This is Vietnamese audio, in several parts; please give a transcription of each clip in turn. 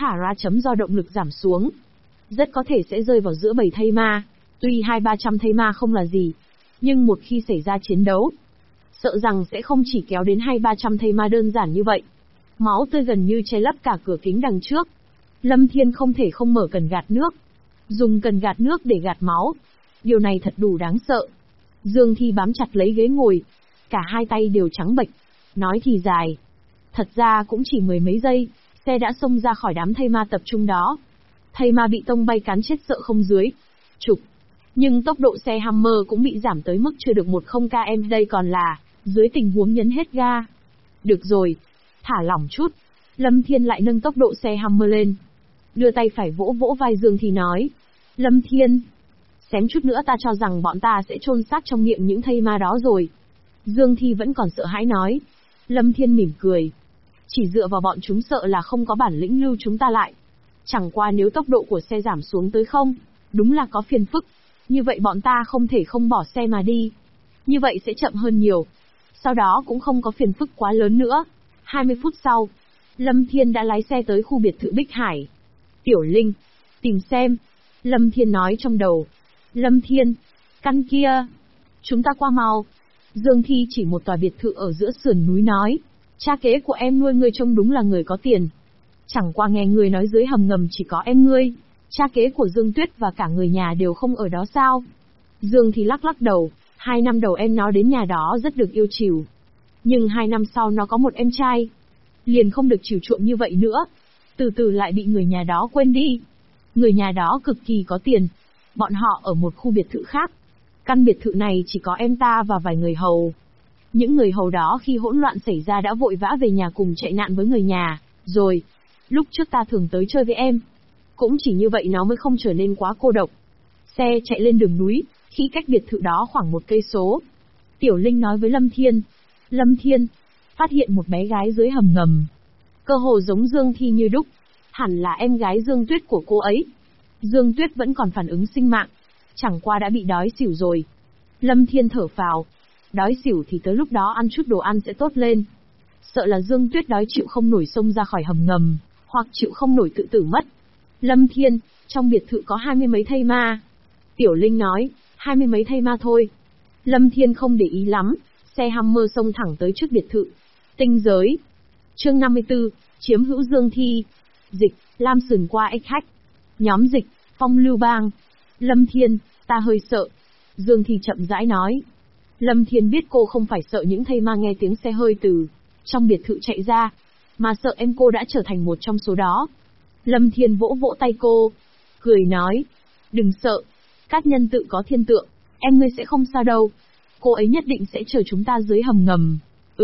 thả ra chấm do động lực giảm xuống. Rất có thể sẽ rơi vào giữa bầy thây ma. Tuy 200-300 thây ma không là gì, nhưng một khi xảy ra chiến đấu, sợ rằng sẽ không chỉ kéo đến 200-300 thây ma đơn giản như vậy. Máu tươi gần như che lấp cả cửa kính đằng trước. Lâm Thiên không thể không mở cần gạt nước. Dùng cần gạt nước để gạt máu. Điều này thật đủ đáng sợ. Dương Thi bám chặt lấy ghế ngồi. Cả hai tay đều trắng bệch. Nói thì dài. Thật ra cũng chỉ mười mấy giây, xe đã xông ra khỏi đám thây ma tập trung đó. Thây ma bị tông bay cán chết sợ không dưới chục. Nhưng tốc độ xe Hammer cũng bị giảm tới mức chưa được 10 km, đây còn là dưới tình huống nhấn hết ga. Được rồi, thả lỏng chút. Lâm Thiên lại nâng tốc độ xe Hammer lên. Đưa tay phải vỗ vỗ vai Dương Thi nói. Lâm Thiên, xém chút nữa ta cho rằng bọn ta sẽ chôn xác trong miệng những thây ma đó rồi. Dương Thi vẫn còn sợ hãi nói. Lâm Thiên mỉm cười. Chỉ dựa vào bọn chúng sợ là không có bản lĩnh lưu chúng ta lại. Chẳng qua nếu tốc độ của xe giảm xuống tới không, đúng là có phiền phức. Như vậy bọn ta không thể không bỏ xe mà đi. Như vậy sẽ chậm hơn nhiều. Sau đó cũng không có phiền phức quá lớn nữa. 20 phút sau, Lâm Thiên đã lái xe tới khu biệt thự Bích Hải. Tiểu Linh, tìm xem. Lâm Thiên nói trong đầu. Lâm Thiên, căn kia. Chúng ta qua mau. Dương Thi chỉ một tòa biệt thự ở giữa sườn núi nói. Cha kế của em nuôi ngươi trông đúng là người có tiền. Chẳng qua nghe ngươi nói dưới hầm ngầm chỉ có em ngươi. Cha kế của Dương Tuyết và cả người nhà đều không ở đó sao? Dương Thi lắc lắc đầu. 2 năm đầu em nó đến nhà đó rất được yêu chiều. Nhưng 2 năm sau nó có một em trai. Liền không được chiều chuộng như vậy nữa. Từ từ lại bị người nhà đó quên đi. Người nhà đó cực kỳ có tiền. Bọn họ ở một khu biệt thự khác. Căn biệt thự này chỉ có em ta và vài người hầu. Những người hầu đó khi hỗn loạn xảy ra đã vội vã về nhà cùng chạy nạn với người nhà. Rồi, lúc trước ta thường tới chơi với em. Cũng chỉ như vậy nó mới không trở nên quá cô độc. Xe chạy lên đường núi, khi cách biệt thự đó khoảng 1 cây số. Tiểu Linh nói với Lâm Thiên. Lâm Thiên, phát hiện một bé gái dưới hầm ngầm. Cơ hồ giống Dương Thi như đúc. Hẳn là em gái Dương Tuyết của cô ấy. Dương Tuyết vẫn còn phản ứng sinh mạng. Chẳng qua đã bị đói xỉu rồi. Lâm Thiên thở phào. Đói xỉu thì tới lúc đó ăn chút đồ ăn sẽ tốt lên. Sợ là Dương Tuyết đói chịu không nổi xông ra khỏi hầm ngầm, hoặc chịu không nổi tự tử mất. Lâm Thiên, trong biệt thự có 20 mấy thây ma. Tiểu Linh nói, 20 mấy thây ma thôi. Lâm Thiên không để ý lắm, xe Hammer xông thẳng tới trước biệt thự. Tinh giới. Chương 54, chiếm hữu Dương Thi. Dịch, Lam sườn qua ếch hách. Nhóm dịch, Phong Lưu Bang. Lâm Thiên, ta hơi sợ. Dương Thi chậm rãi nói. Lâm Thiên biết cô không phải sợ những thây ma nghe tiếng xe hơi từ trong biệt thự chạy ra, mà sợ em cô đã trở thành một trong số đó. Lâm Thiên vỗ vỗ tay cô, cười nói. Đừng sợ, các nhân tự có thiên tượng, em ngươi sẽ không sao đâu. Cô ấy nhất định sẽ chờ chúng ta dưới hầm ngầm.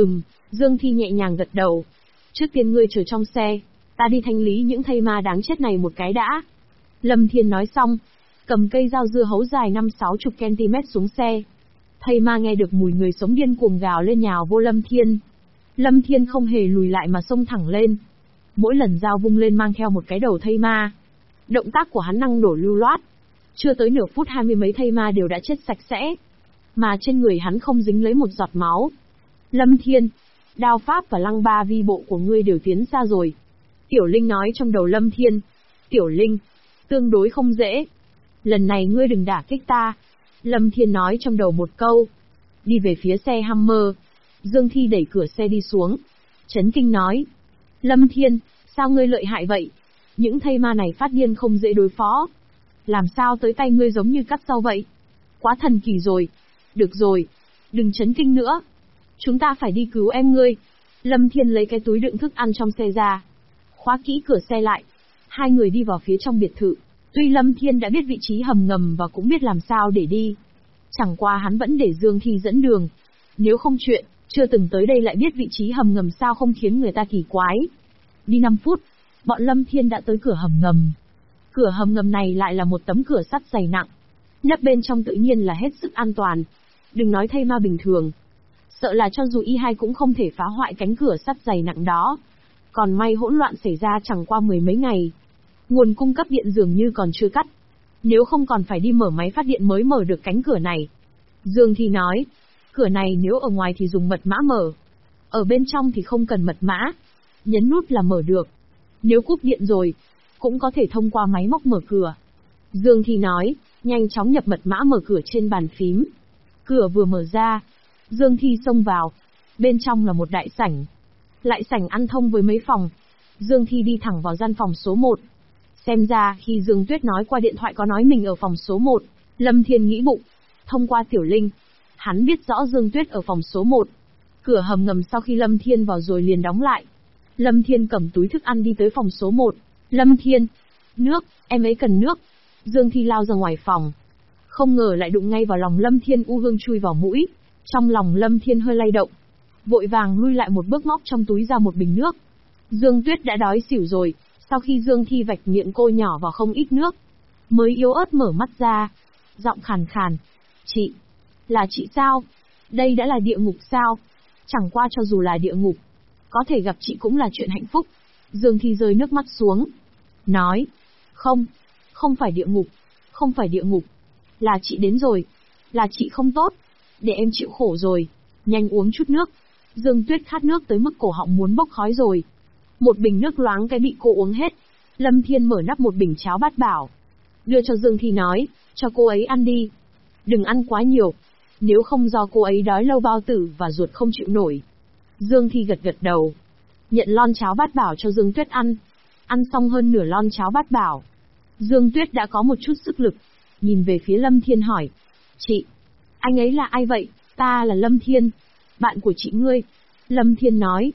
Dương Thi nhẹ nhàng gật đầu. Trước tiên ngươi chờ trong xe, ta đi thanh lý những thây ma đáng chết này một cái đã. Lâm Thiên nói xong, cầm cây dao dưa hấu dài 50-60 cm xuống xe. Thây ma nghe được mùi người sống điên cuồng gào lên nhào vô Lâm Thiên. Lâm Thiên không hề lùi lại mà xông thẳng lên. Mỗi lần dao vung lên mang theo một cái đầu thây ma. Động tác của hắn năng nổ lưu loát. Chưa tới nửa phút 20 mấy thây ma đều đã chết sạch sẽ. Mà trên người hắn không dính lấy một giọt máu. Lâm Thiên, đao pháp và lăng ba vi bộ của ngươi đều tiến xa rồi. Tiểu Linh nói trong đầu Lâm Thiên. Tiểu Linh, tương đối không dễ. Lần này ngươi đừng đả kích ta. Lâm Thiên nói trong đầu một câu. Đi về phía xe Hammer. Dương Thi đẩy cửa xe đi xuống. Chấn kinh nói. Lâm Thiên, sao ngươi lợi hại vậy? Những thây ma này phát điên không dễ đối phó. Làm sao tới tay ngươi giống như cắt rau vậy? Quá thần kỳ rồi. Được rồi, đừng chấn kinh nữa. Chúng ta phải đi cứu em ngươi. Lâm Thiên lấy cái túi đựng thức ăn trong xe ra. Khóa kỹ cửa xe lại. Hai người đi vào phía trong biệt thự. Tuy Lâm Thiên đã biết vị trí hầm ngầm và cũng biết làm sao để đi. Chẳng qua hắn vẫn để Dương Thi dẫn đường. Nếu không chuyện, chưa từng tới đây lại biết vị trí hầm ngầm sao không khiến người ta kỳ quái. Đi 5 phút, bọn Lâm Thiên đã tới cửa hầm ngầm. Cửa hầm ngầm này lại là một tấm cửa sắt dày nặng. Nắp bên trong tự nhiên là hết sức an toàn. Đừng nói thây ma bình thường. Sợ là cho dù Y2 cũng không thể phá hoại cánh cửa sắt dày nặng đó. Còn may hỗn loạn xảy ra chẳng qua 10 mấy ngày. Nguồn cung cấp điện dường như còn chưa cắt. Nếu không còn phải đi mở máy phát điện mới mở được cánh cửa này. Dương Thi nói, cửa này nếu ở ngoài thì dùng mật mã mở. Ở bên trong thì không cần mật mã. Nhấn nút là mở được. Nếu cúp điện rồi, cũng có thể thông qua máy móc mở cửa. Dương Thi nói, nhanh chóng nhập mật mã mở cửa trên bàn phím. Cửa vừa mở ra, Dương Thi xông vào. Bên trong là một đại sảnh. Lại sảnh ăn thông với mấy phòng. Dương Thi đi thẳng vào gian phòng số 1. Xem ra khi Dương Tuyết nói qua điện thoại có nói mình ở phòng số 1, Lâm Thiên nghĩ bụng. Thông qua Tiểu Linh, hắn biết rõ Dương Tuyết ở phòng số 1. Cửa hầm ngầm sau khi Lâm Thiên vào rồi liền đóng lại. Lâm Thiên cầm túi thức ăn đi tới phòng số 1. Lâm Thiên, nước, em ấy cần nước. Dương Thi lao ra ngoài phòng. Không ngờ lại đụng ngay vào lòng Lâm Thiên, u hương chui vào mũi. Trong lòng Lâm Thiên hơi lay động. Vội vàng lui lại một bước móc trong túi ra một bình nước. Dương Tuyết đã đói xỉu rồi, sau khi Dương Thi vạch miệng cô nhỏ vào không ít nước. Mới yếu ớt mở mắt ra. Giọng khàn khàn. Chị. Là chị sao? Đây đã là địa ngục sao? Chẳng qua cho dù là địa ngục, có thể gặp chị cũng là chuyện hạnh phúc. Dương Thi rơi nước mắt xuống. Nói. Không. Không phải địa ngục. Không phải địa ngục. Là chị đến rồi. Là chị không tốt. Để em chịu khổ rồi. Nhanh uống chút nước. Dương Tuyết khát nước tới mức cổ họng muốn bốc khói rồi. Một bình nước loáng cái bị cô uống hết. Lâm Thiên mở nắp một bình cháo bát bảo. Đưa cho Dương Thi nói, cho cô ấy ăn đi. Đừng ăn quá nhiều. Nếu không do cô ấy đói lâu bao tử và ruột không chịu nổi. Dương Thi gật gật đầu. Nhận lon cháo bát bảo cho Dương Tuyết ăn. Ăn xong hơn nửa lon cháo bát bảo. Dương Tuyết đã có một chút sức lực. Nhìn về phía Lâm Thiên hỏi. Chị. Anh ấy là ai vậy? Ta là Lâm Thiên. Bạn của chị ngươi. Lâm Thiên nói.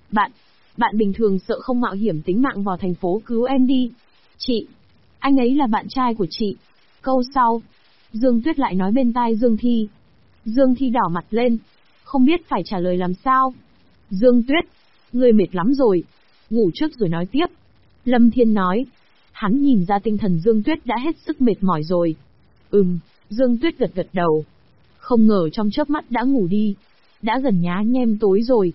Bạn bình thường sợ không mạo hiểm tính mạng vào thành phố cứu em đi. Chị. Anh ấy là bạn trai của chị. Câu sau. Dương Tuyết lại nói bên tai Dương Thi. Dương Thi đỏ mặt lên. Không biết phải trả lời làm sao. Dương Tuyết. Ngươi mệt lắm rồi. Ngủ trước rồi nói tiếp. Lâm Thiên nói. Hắn nhìn ra tinh thần Dương Tuyết đã hết sức mệt mỏi rồi. Dương Tuyết gật gật đầu. Không ngờ trong chớp mắt đã ngủ đi. Đã gần nhá nhem tối rồi,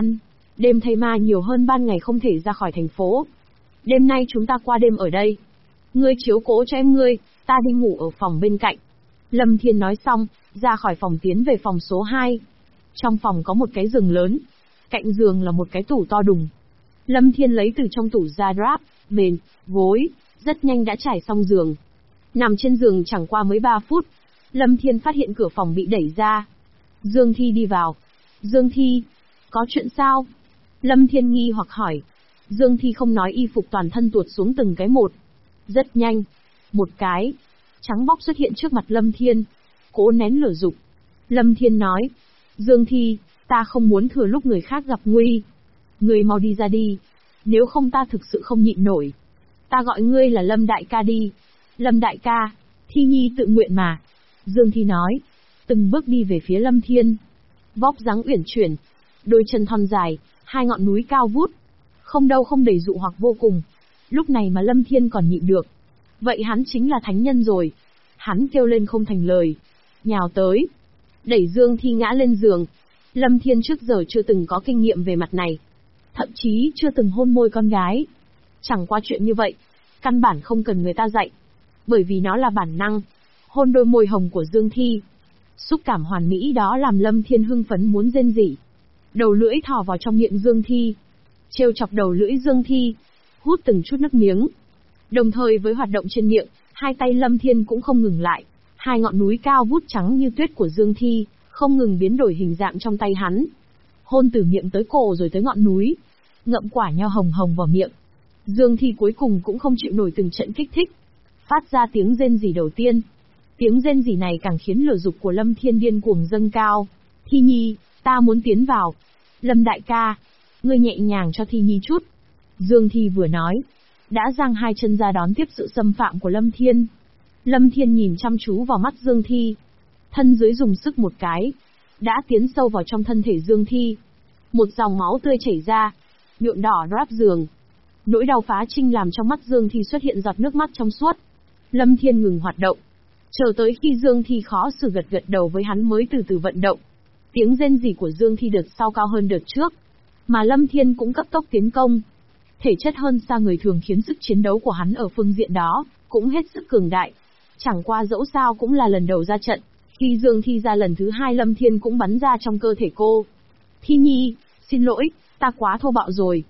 đêm thây ma nhiều hơn ban ngày không thể ra khỏi thành phố. Đêm nay chúng ta qua đêm ở đây. Ngươi chiếu cố cho em ngươi, ta đi ngủ ở phòng bên cạnh. Lâm Thiên nói xong, ra khỏi phòng tiến về phòng số 2. Trong phòng có một cái giường lớn. Cạnh giường là một cái tủ to đùng. Lâm Thiên lấy từ trong tủ ra drap, mền, gối, rất nhanh đã trải xong giường. Nằm trên giường chẳng qua mới 3 phút. Lâm Thiên phát hiện cửa phòng bị đẩy ra. Dương Thi đi vào. Dương Thi, có chuyện sao? Lâm Thiên nghi hoặc hỏi. Dương Thi không nói, y phục toàn thân tuột xuống từng cái một. Rất nhanh, một cái trắng bóc xuất hiện trước mặt Lâm Thiên. Cố nén lửa dục. Lâm Thiên nói. Dương Thi, ta không muốn thừa lúc người khác gặp nguy. Ngươi mau đi ra đi. Nếu không ta thực sự không nhịn nổi. Ta gọi ngươi là Lâm đại ca đi. Lâm đại ca, Thi Nhi tự nguyện mà. Dương Thi nói. Từng bước đi về phía Lâm Thiên. Vóc dáng uyển chuyển. Đôi chân thon dài, hai ngọn núi cao vút. Không đâu không đầy dụ hoặc vô cùng. Lúc này mà Lâm Thiên còn nhịn được. Vậy hắn chính là thánh nhân rồi. Hắn kêu lên không thành lời. Nhào tới. Đẩy Dương Thi ngã lên giường. Lâm Thiên trước giờ chưa từng có kinh nghiệm về mặt này. Thậm chí chưa từng hôn môi con gái. Chẳng qua chuyện như vậy. Căn bản không cần người ta dạy. Bởi vì nó là bản năng. Hôn đôi môi hồng của Dương Thi. Xúc cảm hoàn mỹ đó làm Lâm Thiên hưng phấn muốn rên rỉ. Đầu lưỡi thò vào trong miệng Dương Thi. Trêu chọc đầu lưỡi Dương Thi. Hút từng chút nước miếng. Đồng thời với hoạt động trên miệng, hai tay Lâm Thiên cũng không ngừng lại. Hai ngọn núi cao vút trắng như tuyết của Dương Thi, không ngừng biến đổi hình dạng trong tay hắn. Hôn từ miệng tới cổ rồi tới ngọn núi. Ngậm quả nho hồng hồng vào miệng. Dương Thi cuối cùng cũng không chịu nổi từng trận kích thích. Phát ra tiếng rên rỉ đầu tiên. Tiếng rên rỉ này càng khiến lửa dục của Lâm Thiên điên cuồng dâng cao. Thi Nhi, ta muốn tiến vào. Lâm đại ca, ngươi nhẹ nhàng cho Thi Nhi chút. Dương Thi vừa nói, đã giang hai chân ra đón tiếp sự xâm phạm của Lâm Thiên. Lâm Thiên nhìn chăm chú vào mắt Dương Thi. Thân dưới dùng sức một cái, đã tiến sâu vào trong thân thể Dương Thi. Một dòng máu tươi chảy ra, nhuộm đỏ ráp giường. Nỗi đau phá trinh làm trong mắt Dương Thi xuất hiện giọt nước mắt trong suốt. Lâm Thiên ngừng hoạt động. Chờ tới khi Dương Thi khó xử gật gật đầu với hắn mới từ từ vận động. Tiếng rên rỉ của Dương Thi đợt sau cao hơn đợt trước. Mà Lâm Thiên cũng cấp tốc tiến công. Thể chất hơn xa người thường khiến sức chiến đấu của hắn ở phương diện đó cũng hết sức cường đại. Chẳng qua dẫu sao cũng là lần đầu ra trận. Khi Dương Thi ra lần thứ 2 Lâm Thiên cũng bắn ra trong cơ thể cô. Thi Nhi, xin lỗi, ta quá thô bạo rồi.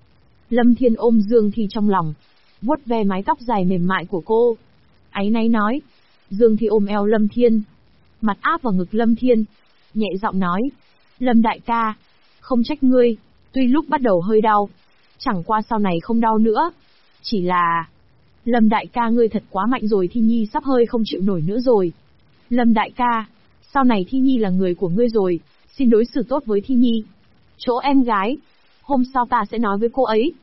Lâm Thiên ôm Dương Thi trong lòng, vuốt ve mái tóc dài mềm mại của cô. Áy náy nói. Dương Thi ôm eo Lâm Thiên, mặt áp vào ngực Lâm Thiên, nhẹ giọng nói. Lâm đại ca, không trách ngươi, tuy lúc bắt đầu hơi đau, chẳng qua sau này không đau nữa. Chỉ là... Lâm đại ca ngươi thật quá mạnh rồi, Thi Nhi sắp hơi không chịu nổi nữa rồi. Lâm đại ca, sau này Thi Nhi là người của ngươi rồi, xin đối xử tốt với Thi Nhi. Chỗ em gái, hôm sau ta sẽ nói với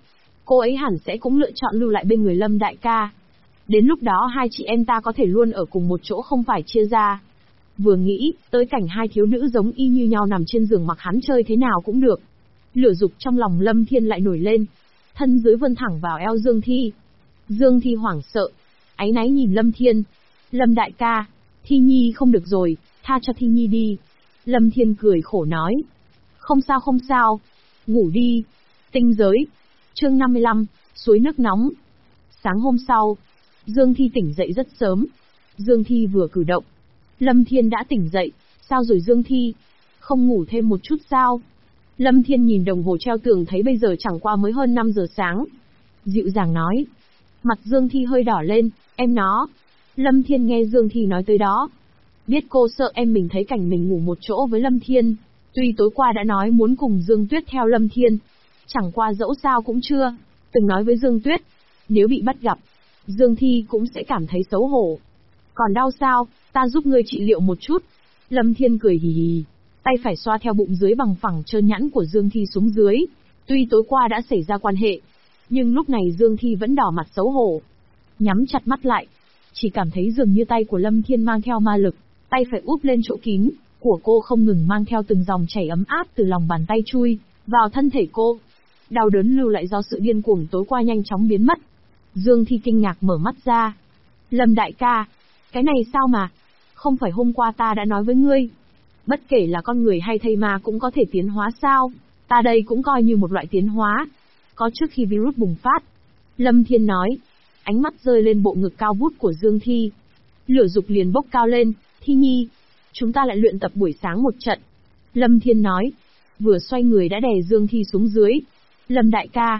cô ấy hẳn sẽ cũng lựa chọn lưu lại bên người Lâm đại ca. Đến lúc đó hai chị em ta có thể luôn ở cùng một chỗ không phải chia ra. Vừa nghĩ tới cảnh hai thiếu nữ giống y như nhau nằm trên giường mặc hắn chơi thế nào cũng được. Lửa dục trong lòng Lâm Thiên lại nổi lên, thân dưới vươn thẳng vào eo Dương Thi. Dương Thi hoảng sợ, áy náy nhìn Lâm Thiên. Lâm đại ca, Thi Nhi không được rồi, tha cho Thi Nhi đi. Lâm Thiên cười khổ nói. Không sao không sao, ngủ đi. Tinh giới. Chương 55, suối nước nóng. Sáng hôm sau, Dương Thi tỉnh dậy rất sớm. Dương Thi vừa cử động, Lâm Thiên đã tỉnh dậy. Sao rồi Dương Thi? Không ngủ thêm một chút sao? Lâm Thiên nhìn đồng hồ treo tường thấy bây giờ chẳng qua mới hơn 5 giờ sáng. Dịu dàng nói. Mặt Dương Thi hơi đỏ lên, em nó. Lâm Thiên nghe Dương Thi nói tới đó. Biết cô sợ em mình thấy cảnh mình ngủ một chỗ với Lâm Thiên. Tuy tối qua đã nói muốn cùng Dương Tuyết theo Lâm Thiên. Chẳng qua dẫu sao cũng chưa từng nói với Dương Tuyết. Nếu bị bắt gặp, Dương Thi cũng sẽ cảm thấy xấu hổ. Còn đau sao, ta giúp ngươi trị liệu một chút. Lâm Thiên cười hì hì, tay phải xoa theo bụng dưới bằng phẳng trơn nhẵn của Dương Thi xuống dưới. Tuy tối qua đã xảy ra quan hệ, nhưng lúc này Dương Thi vẫn đỏ mặt xấu hổ. Nhắm chặt mắt lại, chỉ cảm thấy dường như tay của Lâm Thiên mang theo ma lực, tay phải úp lên chỗ kín của cô không ngừng mang theo từng dòng chảy ấm áp từ lòng bàn tay chui vào thân thể cô. Đau đớn lưu lại do sự điên cuồng tối qua nhanh chóng biến mất. Dương Thi kinh ngạc mở mắt ra. Lâm đại ca, cái này sao mà? Không phải hôm qua ta đã nói với ngươi, bất kể là con người hay thây ma cũng có thể tiến hóa sao? Ta đây cũng coi như một loại tiến hóa, có trước khi virus bùng phát. Lâm Thiên nói, ánh mắt rơi lên bộ ngực cao vút của Dương Thi. Lửa dục liền bốc cao lên. Thi Nhi, chúng ta lại luyện tập buổi sáng một trận. Lâm Thiên nói, vừa xoay người đã đè Dương Thi xuống dưới. Lâm đại ca.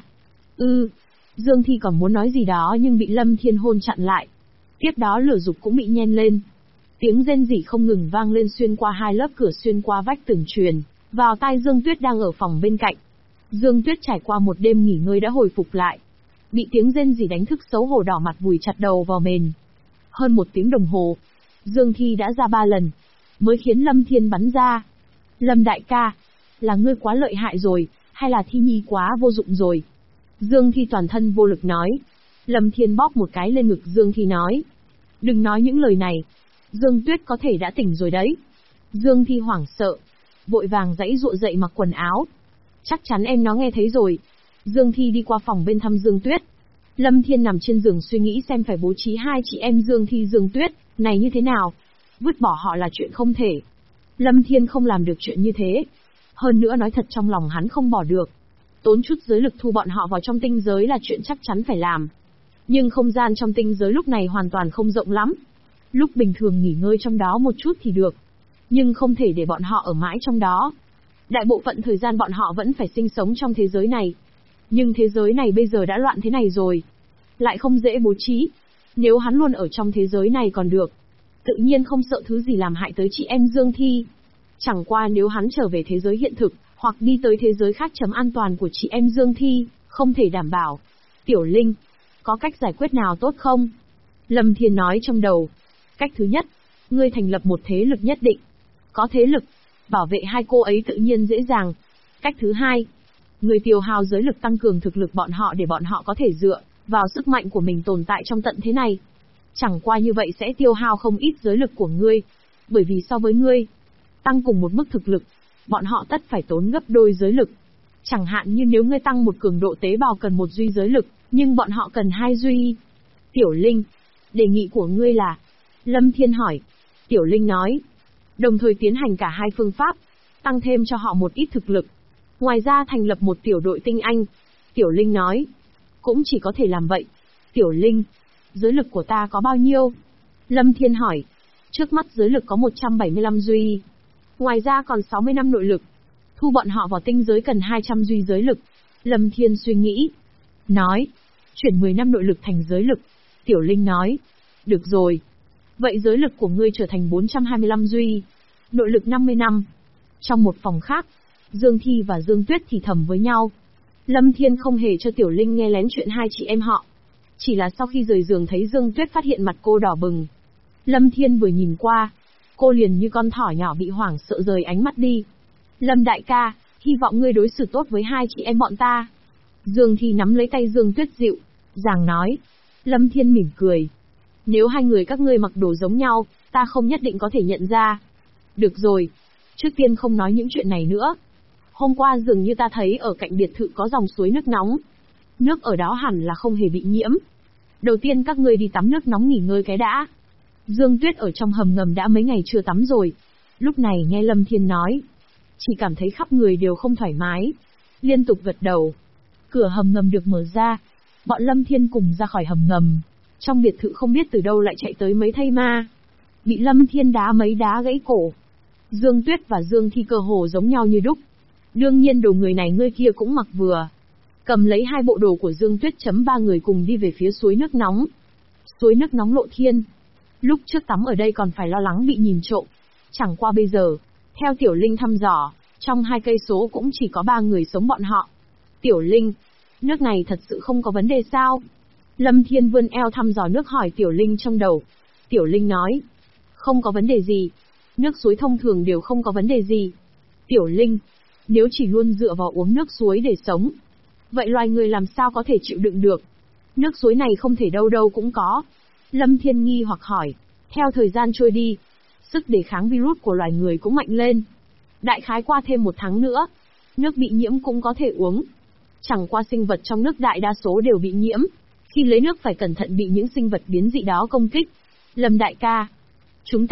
Dương Thi còn muốn nói gì đó nhưng bị Lâm Thiên hôn chặn lại. Tiếp đó lửa dục cũng bị nhen lên. Tiếng rên rỉ không ngừng vang lên xuyên qua hai lớp cửa, xuyên qua vách tường truyền vào tai Dương Tuyết đang ở phòng bên cạnh. Dương Tuyết trải qua một đêm nghỉ ngơi đã hồi phục lại. Bị tiếng rên rỉ đánh thức xấu hổ đỏ mặt vùi chặt đầu vào mền. Hơn 1 tiếng đồng hồ, Dương Thi đã ra 3 lần, mới khiến Lâm Thiên bắn ra. Lâm đại ca, là ngươi quá lợi hại rồi, hay là Thi Nhi quá vô dụng rồi? Dương Thi toàn thân vô lực nói. Lâm Thiên bóp một cái lên ngực Dương Thi nói. Đừng nói những lời này, Dương Tuyết có thể đã tỉnh rồi đấy. Dương Thi hoảng sợ, vội vàng giãy giụa dậy mặc quần áo. Chắc chắn em nó nghe thấy rồi. Dương Thi đi qua phòng bên thăm Dương Tuyết. Lâm Thiên nằm trên giường suy nghĩ xem phải bố trí hai chị em Dương Thi Dương Tuyết này như thế nào. Vứt bỏ họ là chuyện không thể. Lâm Thiên không làm được chuyện như thế. Hơn nữa nói thật trong lòng hắn không bỏ được. Tốn chút giới lực thu bọn họ vào trong tinh giới là chuyện chắc chắn phải làm. Nhưng không gian trong tinh giới lúc này hoàn toàn không rộng lắm. Lúc bình thường nghỉ ngơi trong đó một chút thì được. Nhưng không thể để bọn họ ở mãi trong đó. Đại bộ phận thời gian bọn họ vẫn phải sinh sống trong thế giới này. Nhưng thế giới này bây giờ đã loạn thế này rồi. Lại không dễ bố trí. Nếu hắn luôn ở trong thế giới này còn được. Tự nhiên không sợ thứ gì làm hại tới chị em Dương Thi. Chẳng qua nếu hắn trở về thế giới hiện thực, hoặc đi tới thế giới khác chấm an toàn của chị em Dương Thi, không thể đảm bảo. Tiểu Linh, có cách giải quyết nào tốt không? Lâm Thiên nói trong đầu. Cách thứ nhất, ngươi thành lập một thế lực nhất định. Có thế lực, bảo vệ hai cô ấy tự nhiên dễ dàng. Cách thứ hai, ngươi tiêu hao giới lực tăng cường thực lực bọn họ để bọn họ có thể dựa vào sức mạnh của mình tồn tại trong tận thế này. Chẳng qua như vậy sẽ tiêu hao không ít giới lực của ngươi, bởi vì so với ngươi tăng cùng một mức thực lực, bọn họ tất phải tốn gấp đôi giới lực. Chẳng hạn như nếu ngươi tăng một cường độ tế bào cần 1 duy giới lực, nhưng bọn họ cần 2 duy. Tiểu Linh, đề nghị của ngươi là? Lâm Thiên hỏi. Tiểu Linh nói, đồng thời tiến hành cả hai phương pháp, tăng thêm cho họ một ít thực lực. Ngoài ra thành lập một tiểu đội tinh anh. Tiểu Linh nói, cũng chỉ có thể làm vậy. Tiểu Linh, giới lực của ta có bao nhiêu? Lâm Thiên hỏi. Trước mắt giới lực có 175 duy. Ngoài ra còn 60 năm nội lực. Thu bọn họ vào tinh giới cần 200 duy giới lực. Lâm Thiên suy nghĩ. nói, chuyển 10 năm nội lực thành giới lực. Tiểu Linh nói, được rồi. Vậy giới lực của ngươi trở thành 425 duy, nội lực 50 năm. Trong một phòng khác, Dương Thi và Dương Tuyết thì thầm với nhau. Lâm Thiên không hề cho Tiểu Linh nghe lén chuyện hai chị em họ. Chỉ là sau khi rời giường thấy Dương Tuyết phát hiện mặt cô đỏ bừng. Lâm Thiên vừa nhìn qua, cô liền như con thỏ nhỏ bị hoảng sợ rời ánh mắt đi. Lâm đại ca, hy vọng ngươi đối xử tốt với hai chị em bọn ta. Dương Thi nắm lấy tay Dương Tuyết dịu dàng nói. Lâm Thiên mỉm cười. Nếu hai người các ngươi mặc đồ giống nhau, ta không nhất định có thể nhận ra. Được rồi, trước tiên không nói những chuyện này nữa. Hôm qua dường như ta thấy ở cạnh biệt thự có dòng suối nước nóng. Nước ở đó hẳn là không hề bị nhiễm. Đầu tiên các ngươi đi tắm nước nóng nghỉ ngơi cái đã. Dương Tuyết ở trong hầm ngầm đã mấy ngày chưa tắm rồi. Lúc này nghe Lâm Thiên nói, chỉ cảm thấy khắp người đều không thoải mái. Liên tục gật đầu. Cửa hầm ngầm được mở ra. Bọn Lâm Thiên cùng ra khỏi hầm ngầm. Trong biệt thự không biết từ đâu lại chạy tới mấy thây ma. Bị Lâm Thiên đá mấy đá gãy cổ. Dương Tuyết và Dương Thi cơ hồ giống nhau như đúc. Đương nhiên đồ người này người kia cũng mặc vừa. Cầm lấy hai bộ đồ của Dương Tuyết chấm ba người cùng đi về phía suối nước nóng. Suối nước nóng lộ thiên. Lúc trước tắm ở đây còn phải lo lắng bị nhìn trộm. Chẳng qua bây giờ, theo Tiểu Linh thăm dò, trong 2 cây số cũng chỉ có 3 người sống bọn họ. Tiểu Linh, nước này thật sự không có vấn đề sao? Lâm Thiên vươn eo thăm dò nước hỏi Tiểu Linh trong đầu. Tiểu Linh nói, không có vấn đề gì. Nước suối thông thường đều không có vấn đề gì. Tiểu Linh, nếu chỉ luôn dựa vào uống nước suối để sống, vậy loài người làm sao có thể chịu đựng được? Nước suối này không thể đâu đâu cũng có. Lâm Thiên nghi hoặc hỏi. Theo thời gian trôi đi, sức đề kháng virus của loài người cũng mạnh lên. Đại khái qua thêm 1 tháng nữa, nước bị nhiễm cũng có thể uống. Chẳng qua sinh vật trong nước đại đa số đều bị nhiễm. Khi lấy nước phải cẩn thận bị những sinh vật biến dị đó công kích. Lâm đại ca, chúng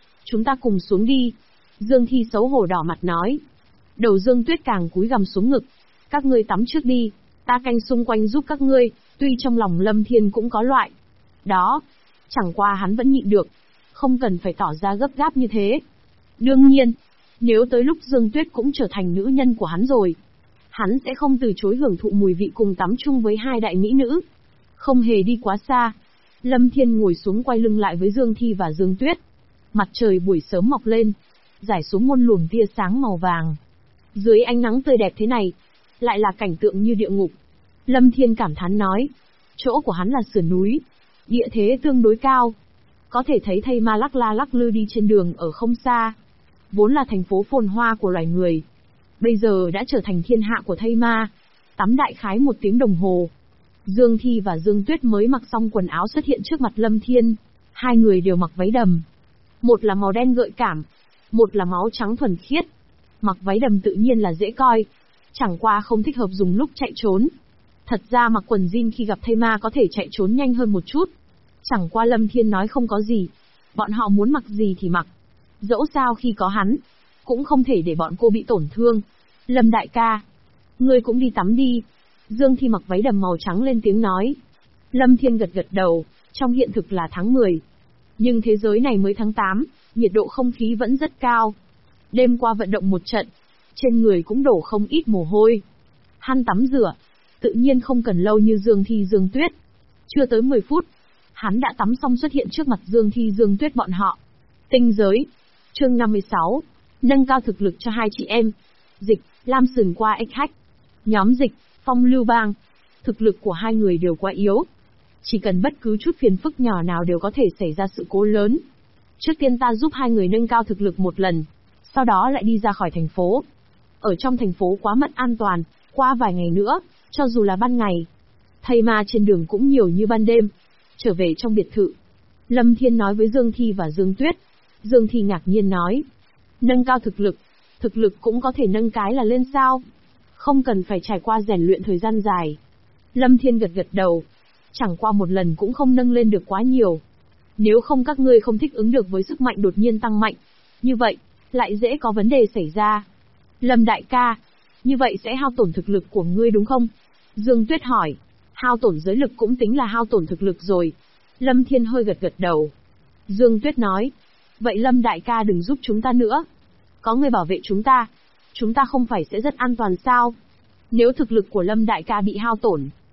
ta cùng xuống đi. Dương Thi xấu hổ đỏ mặt nói. Đầu Dương Tuyết càng cúi gằm xuống ngực. Các ngươi tắm trước đi, ta canh xung quanh giúp các ngươi. Tuy trong lòng Lâm Thiên cũng có loại đó, chẳng qua hắn vẫn nhịn được, không cần phải tỏ ra gấp gáp như thế. Đương nhiên, nếu tới lúc Dương Tuyết cũng trở thành nữ nhân của hắn rồi, hắn sẽ không từ chối hưởng thụ mùi vị cùng tắm chung với 2 đại mỹ nữ. Không hề đi quá xa, Lâm Thiên ngồi xuống quay lưng lại với Dương Thi và Dương Tuyết. Mặt trời buổi sớm mọc lên, rải xuống muôn luồng tia sáng màu vàng. Dưới ánh nắng tươi đẹp thế này, lại là cảnh tượng như địa ngục. Lâm Thiên cảm thán nói, chỗ của hắn là sườn núi, địa thế tương đối cao. Có thể thấy thây ma lắc la lắc lư đi trên đường ở không xa. Vốn là thành phố phồn hoa của loài người, bây giờ đã trở thành thiên hạ của thây ma. Tắm đại khái 1 tiếng đồng hồ, Dương Thi và Dương Tuyết mới mặc xong quần áo xuất hiện trước mặt Lâm Thiên. 2 người đều mặc váy đầm. Một là màu đen gợi cảm, một là máu trắng thuần khiết. Mặc váy đầm tự nhiên là dễ coi, chẳng qua không thích hợp dùng lúc chạy trốn. Thật ra mặc quần jean khi gặp thây ma có thể chạy trốn nhanh hơn một chút. Chẳng qua Lâm Thiên nói không có gì, bọn họ muốn mặc gì thì mặc. Dẫu sao khi có hắn, cũng không thể để bọn cô bị tổn thương. Lâm đại ca, ngươi cũng đi tắm đi. Dương Thi mặc váy đầm màu trắng lên tiếng nói. Lâm Thiên gật gật đầu, trong hiện thực là tháng 10. Nhưng thế giới này mới tháng 8, nhiệt độ không khí vẫn rất cao. Đêm qua vận động một trận, trên người cũng đổ không ít mồ hôi. Hắn tắm rửa, tự nhiên không cần lâu như Dương Thi Dương Tuyết. Chưa tới 10 phút, hắn đã tắm xong xuất hiện trước mặt Dương Thi Dương Tuyết bọn họ. Tinh giới, chương 56, nâng cao thực lực cho hai chị em. Dịch, Lam Sừng qua ếch hách. Nhóm dịch, Phong Lưu Bang. Thực lực của hai người đều quá yếu. Chỉ cần bất cứ chút phiền phức nhỏ nào đều có thể xảy ra sự cố lớn. Trước tiên ta giúp hai người nâng cao thực lực một lần, sau đó lại đi ra khỏi thành phố. Ở trong thành phố quá mất an toàn, qua vài ngày nữa, cho dù là ban ngày, thây ma trên đường cũng nhiều như ban đêm. Trở về trong biệt thự, Lâm Thiên nói với Dương Thi và Dương Tuyết. Dương Thi ngạc nhiên nói, nâng cao thực lực cũng có thể nâng cái là lên sao? Không cần phải trải qua rèn luyện thời gian dài. Lâm Thiên gật gật đầu, chẳng qua một lần cũng không nâng lên được quá nhiều. Nếu không các ngươi không thích ứng được với sức mạnh đột nhiên tăng mạnh, như vậy, lại dễ có vấn đề xảy ra. Lâm đại ca, như vậy sẽ hao tổn thực lực của ngươi đúng không? Dương Tuyết hỏi, hao tổn giới lực cũng tính là hao tổn thực lực rồi. Lâm Thiên hơi gật gật đầu. Dương Tuyết nói, vậy Lâm đại ca đừng giúp chúng ta nữa. Có người bảo vệ chúng ta không phải sẽ rất an toàn sao? Nếu thực lực của Lâm đại ca bị hao tổn,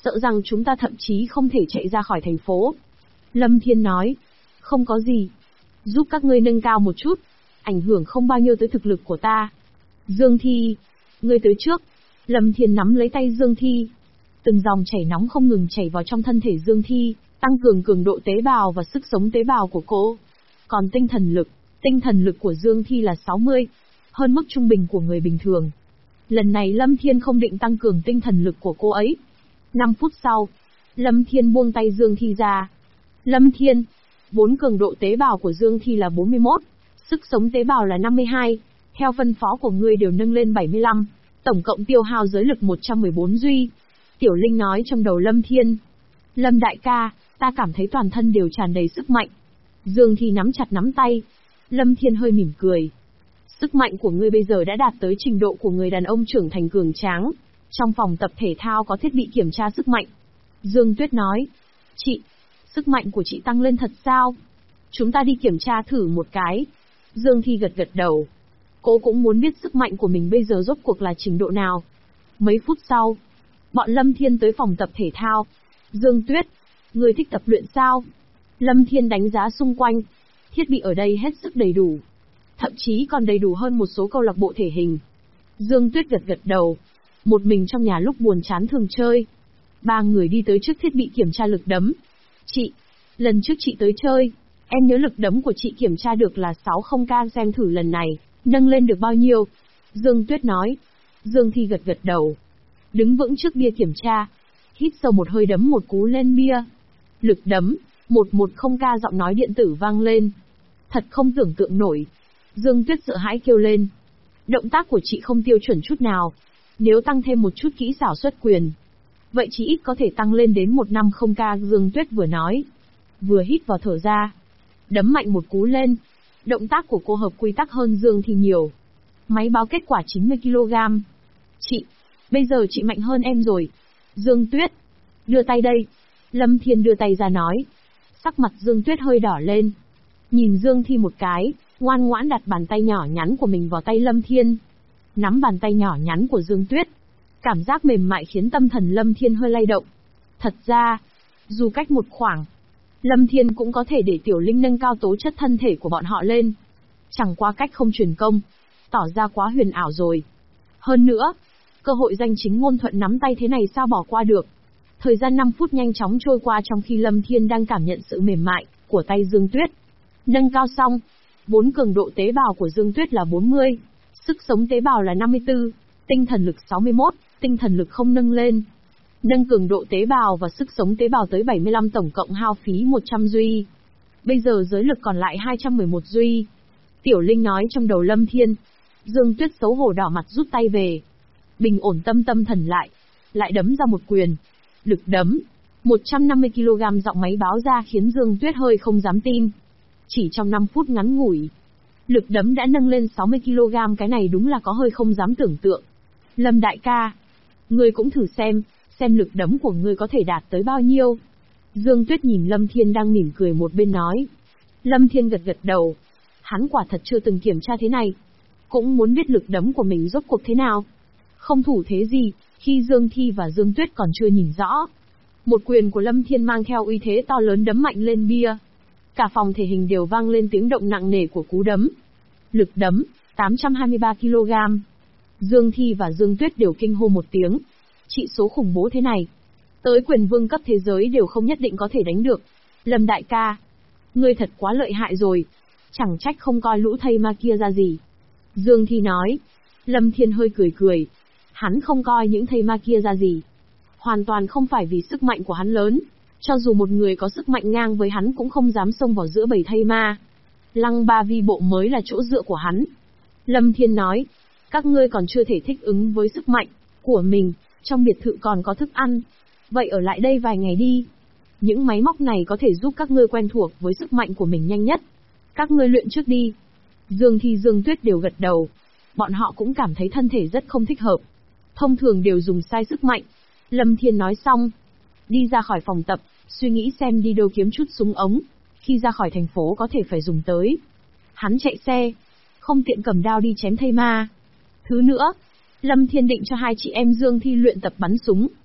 Sợ rằng chúng ta thậm chí không thể chạy ra khỏi thành phố. Lâm Thiên nói, không có gì. Giúp các ngươi nâng cao một chút, ảnh hưởng không bao nhiêu tới thực lực của ta. Dương Thi, ngươi tới trước. Lâm Thiên nắm lấy tay Dương Thi. Từng dòng chảy nóng không ngừng chảy vào trong thân thể Dương Thi, tăng cường cường độ tế bào và sức sống tế bào của cô. Còn tinh thần lực của Dương Thi là 60, hơn mức trung bình của người bình thường. Lần này Lâm Thiên không định tăng cường tinh thần lực của cô ấy. 5 phút sau, Lâm Thiên buông tay Dương Thi ra. Lâm Thiên, vốn cường độ tế bào của Dương Thi là 41, sức sống tế bào là 52, theo phân phó của ngươi đều nâng lên 75, tổng cộng tiêu hao giới lực 114 duy. Tiểu Linh nói trong đầu Lâm Thiên. Lâm đại ca, ta cảm thấy toàn thân đều tràn đầy sức mạnh. Dương Thi nắm chặt nắm tay. Lâm Thiên hơi mỉm cười. Sức mạnh của ngươi bây giờ đã đạt tới trình độ của người đàn ông trưởng thành cường tráng. Trong phòng tập thể thao có thiết bị kiểm tra sức mạnh. Dương Tuyết nói. Chị, sức mạnh của chị tăng lên thật sao? Chúng ta đi kiểm tra thử một cái. Dương Thi gật gật đầu. Cô cũng muốn biết sức mạnh của mình bây giờ rốt cuộc là trình độ nào. Mấy phút sau, bọn Lâm Thiên tới phòng tập thể thao. Dương Tuyết, ngươi thích tập luyện sao? Lâm Thiên đánh giá xung quanh. Thiết bị ở đây hết sức đầy đủ. Thậm chí còn đầy đủ hơn một số câu lạc bộ thể hình. Dương Tuyết gật gật đầu. Một mình trong nhà lúc buồn chán thường chơi. 3 người đi tới trước thiết bị kiểm tra lực đấm. Chị, lần trước chị tới chơi, em nhớ lực đấm của chị kiểm tra được là 60k, xem thử lần này, nâng lên được bao nhiêu? Dương Tuyết nói. Dương Thi gật gật đầu. Đứng vững trước bia kiểm tra. Hít sâu một hơi đấm một cú lên bia. Lực đấm, 110k, giọng nói điện tử vang lên. Thật không tưởng tượng nổi. Dương Tuyết sợ hãi kêu lên. Động tác của chị không tiêu chuẩn chút nào. Nếu tăng thêm một chút kỹ xảo xuất quyền, vậy chỉ ít có thể tăng lên đến 150k. Dương Tuyết vừa nói, vừa hít vào thở ra. Đấm mạnh một cú lên. Động tác của cô hợp quy tắc hơn Dương Thi nhiều. Máy báo kết quả 90kg. Chị, bây giờ chị mạnh hơn em rồi. Dương Tuyết, đưa tay đây. Lâm Thiên đưa tay ra nói. Sắc mặt Dương Tuyết hơi đỏ lên. Nhìn Dương Thi một cái, ngoan ngoãn đặt bàn tay nhỏ nhắn của mình vào tay Lâm Thiên. Nắm bàn tay nhỏ nhắn của Dương Tuyết. Cảm giác mềm mại khiến tâm thần Lâm Thiên hơi lay động. Thật ra, dù cách một khoảng, Lâm Thiên cũng có thể để Tiểu Linh nâng cao tố chất thân thể của bọn họ lên. Chẳng qua cách không truyền công, tỏ ra quá huyền ảo rồi. Hơn nữa, cơ hội danh chính ngôn thuận nắm tay thế này sao bỏ qua được. Thời gian 5 phút nhanh chóng trôi qua trong khi Lâm Thiên đang cảm nhận sự mềm mại của tay Dương Tuyết. Nâng cao xong, vốn cường độ tế bào của Dương Tuyết là 40, sức sống tế bào là 54, tinh thần lực 61, tinh thần lực không nâng lên. Nâng cường độ tế bào và sức sống tế bào tới 75, tổng cộng hao phí 100 duy. Bây giờ giới lực còn lại 211 duy. Tiểu Linh nói trong đầu Lâm Thiên. Dương Tuyết xấu hổ đỏ mặt rút tay về. Bình ổn tâm thần lại đấm ra một quyền. Lực đấm 150kg, giọng máy báo ra khiến Dương Tuyết hơi không dám tin. Chỉ trong 5 phút ngắn ngủi, lực đấm đã nâng lên 60kg, cái này đúng là có hơi không dám tưởng tượng. Lâm đại ca, ngươi cũng thử xem lực đấm của ngươi có thể đạt tới bao nhiêu. Dương Tuyết nhìn Lâm Thiên đang mỉm cười một bên nói. Lâm Thiên gật gật đầu. Hắn quả thật chưa từng kiểm tra thế này. Cũng muốn biết lực đấm của mình rốt cuộc thế nào. Không thủ thế gì, khi Dương Thi và Dương Tuyết còn chưa nhìn rõ. Một quyền của Lâm Thiên mang theo uy thế to lớn đấm mạnh lên bia. Cả phòng thể hình đều vang lên tiếng động nặng nề của cú đấm. Lực đấm, 823kg. Dương Thi và Dương Tuyết đều kinh hô một tiếng. Trị số khủng bố thế này, tới quyền vương cấp thế giới đều không nhất định có thể đánh được. Lâm đại ca, ngươi thật quá lợi hại rồi. Chẳng trách không coi lũ thây ma kia ra gì. Dương Thi nói. Lâm Thiên hơi cười cười. Hắn không coi những thây ma kia ra gì. Hoàn toàn không phải vì sức mạnh của hắn lớn. Cho dù một người có sức mạnh ngang với hắn cũng không dám xông vào giữa bầy thây ma. Lăng Ba Vi bộ mới là chỗ dựa của hắn. Lâm Thiên nói. Các ngươi còn chưa thể thích ứng với sức mạnh của mình. Trong biệt thự còn có thức ăn. Vậy ở lại đây vài ngày đi. Những máy móc này có thể giúp các ngươi quen thuộc với sức mạnh của mình nhanh nhất. Các ngươi luyện trước đi. Dương Thi Dương Tuyết đều gật đầu. Bọn họ cũng cảm thấy thân thể rất không thích hợp. Thông thường đều dùng sai sức mạnh. Lâm Thiên nói xong, đi ra khỏi phòng tập, suy nghĩ xem đi đâu kiếm chút súng ống. Khi ra khỏi thành phố có thể phải dùng tới. Hắn chạy xe, không tiện cầm đao đi chém thây ma. Thứ nữa, Lâm Thiên định cho hai chị em Dương Thi luyện tập bắn súng.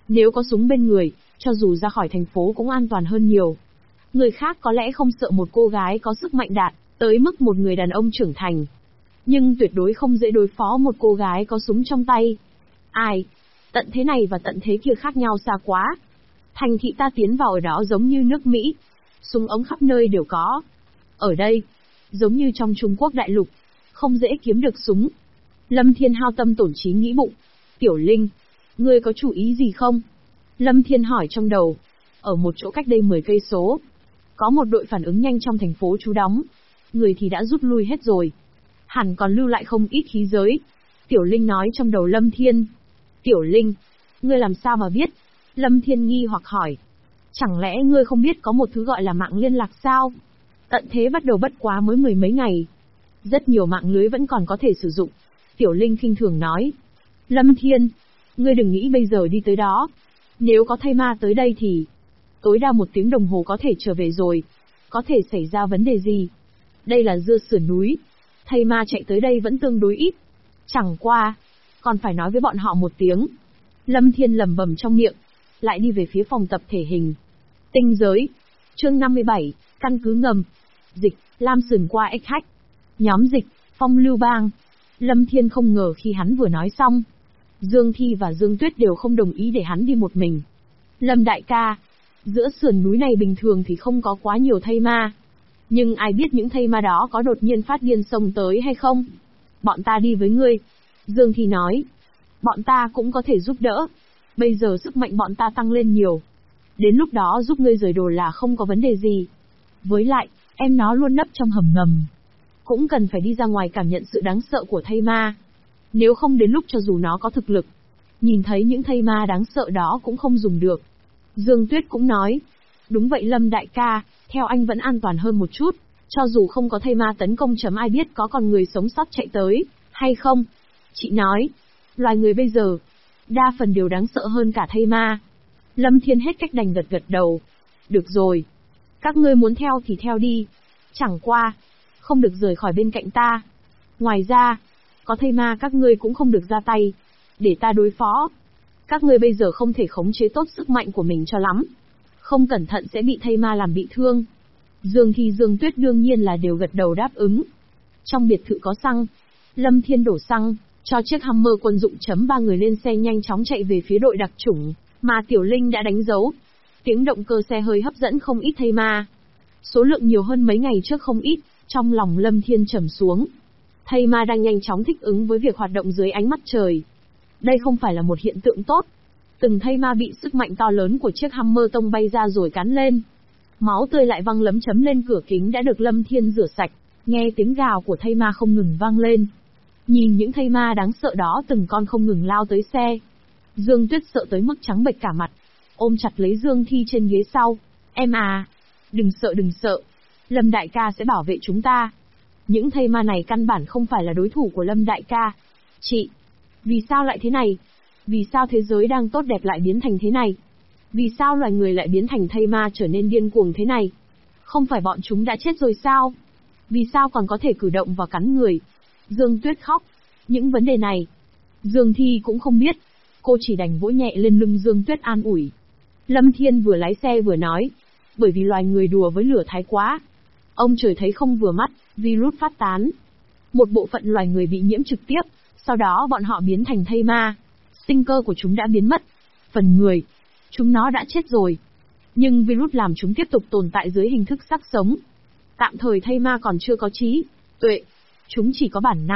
Nếu có súng bên người, cho dù ra khỏi thành phố cũng an toàn hơn nhiều. Người khác có lẽ không sợ một cô gái có sức mạnh đạt tới mức một người đàn ông trưởng thành. Nhưng tuyệt đối không dễ đối phó một cô gái có súng trong tay. Ai? Tận thế này và tận thế kia khác nhau xa quá. Thành thị ta tiến vào ở đó giống như nước Mỹ. Súng ống khắp nơi đều có. Ở đây, giống như trong Trung Quốc đại lục, không dễ kiếm được súng. Lâm Thiên hao tâm tổn trí nghĩ bụng. Tiểu Linh, ngươi có chủ ý gì không? Lâm Thiên hỏi trong đầu. Ở một chỗ cách đây 10 cây số, có một đội phản ứng nhanh trong thành phố trú đóng. Người thì đã rút lui hết rồi. Hẳn còn lưu lại không ít khí giới. Tiểu Linh nói trong đầu Lâm Thiên. Tiểu Linh, ngươi làm sao mà biết? Lâm Thiên nghi hoặc hỏi. Chẳng lẽ ngươi không biết có một thứ gọi là mạng liên lạc sao? Tận thế bắt đầu bất quá mới 10 mấy ngày. Rất nhiều mạng lưới vẫn còn có thể sử dụng. Tiểu Linh khinh thường nói. Lâm Thiên, ngươi đừng nghĩ bây giờ đi tới đó. Nếu có thây ma tới đây thì tối đa 1 tiếng đồng hồ có thể trở về rồi. Có thể xảy ra vấn đề gì? Đây là dưa sườn núi. Thây ma chạy tới đây vẫn tương đối ít. Chẳng qua, còn phải nói với bọn họ 1 tiếng. Lâm Thiên lẩm bẩm trong miệng, lại đi về phía phòng tập thể hình. Tinh giới. Chương 57, căn cứ ngầm. Dịch, Lam sườn qua ếch hách. Nhóm dịch, Phong Lưu Bang. Lâm Thiên không ngờ khi hắn vừa nói xong, Dương Thi và Dương Tuyết đều không đồng ý để hắn đi một mình. Lâm đại ca, giữa sườn núi này bình thường thì không có quá nhiều thây ma. Nhưng ai biết những thây ma đó có đột nhiên phát điên xông tới hay không? Bọn ta đi với ngươi. Dương Thi nói. Bọn ta cũng có thể giúp đỡ. Bây giờ sức mạnh bọn ta tăng lên nhiều. Đến lúc đó giúp ngươi rời đồ là không có vấn đề gì. Với lại, em nó luôn nấp trong hầm ngầm. Cũng cần phải đi ra ngoài cảm nhận sự đáng sợ của thây ma. Nếu không đến lúc cho dù nó có thực lực, nhìn thấy những thây ma đáng sợ đó cũng không dùng được. Dương Tuyết cũng nói. Đúng vậy Lâm đại ca, theo anh vẫn an toàn hơn một chút. Cho dù không có thây ma tấn công ai biết có con người sống sót chạy tới, hay không? Chị nói, loài người bây giờ, đa phần đều đáng sợ hơn cả thây ma. Lâm Thiên hết cách đành gật đầu. Được rồi. Các ngươi muốn theo thì theo đi. Chẳng qua, không được rời khỏi bên cạnh ta. Ngoài ra, có thây ma các ngươi cũng không được ra tay, để ta đối phó. Các ngươi bây giờ không thể khống chế tốt sức mạnh của mình cho lắm. Không cẩn thận sẽ bị thây ma làm bị thương. Dương Thi Dương Tuyết đương nhiên là đều gật đầu đáp ứng. Trong biệt thự có xăng. Lâm Thiên đổ xăng, cho chiếc Hummer quân dụng chấm 3 người lên xe nhanh chóng chạy về phía đội đặc chủng, mà Tiểu Linh đã đánh dấu. Tiếng động cơ xe hơi hấp dẫn không ít thây ma. Số lượng nhiều hơn mấy ngày trước không ít, trong lòng Lâm Thiên trầm xuống. Thây ma đang nhanh chóng thích ứng với việc hoạt động dưới ánh mắt trời. Đây không phải là một hiện tượng tốt. Từng thây ma bị sức mạnh to lớn của chiếc Hummer tông bay ra rồi cắn lên. Máu tươi lại văng lấm chấm lên cửa kính đã được Lâm Thiên rửa sạch, nghe tiếng gào của thây ma không ngừng vang lên. Nhìn những thây ma đáng sợ đó từng con không ngừng lao tới xe. Dương Tuyết sợ tới mức trắng bệch cả mặt, ôm chặt lấy Dương Thi trên ghế sau. Em à, đừng sợ. Lâm đại ca sẽ bảo vệ chúng ta. Những thây ma này căn bản không phải là đối thủ của Lâm đại ca. Chị, vì sao lại thế này? Vì sao thế giới đang tốt đẹp lại biến thành thế này? Vì sao loài người lại biến thành thây ma trở nên điên cuồng thế này? Không phải bọn chúng đã chết rồi sao? Vì sao còn có thể cử động và cắn người? Dương Tuyết khóc. Những vấn đề này, Dương Thi cũng không biết. Cô chỉ đành vỗ nhẹ lên lưng Dương Tuyết an ủi. Lâm Thiên vừa lái xe vừa nói. Bởi vì loài người đùa với lửa thái quá. Ông trời thấy không vừa mắt, virus phát tán. Một bộ phận loài người bị nhiễm trực tiếp, sau đó bọn họ biến thành thây ma. Sinh cơ của chúng đã biến mất. Phần người, chúng nó đã chết rồi. Nhưng virus làm chúng tiếp tục tồn tại dưới hình thức xác sống. Tạm thời thây ma còn chưa có trí tuệ. Chúng chỉ có bản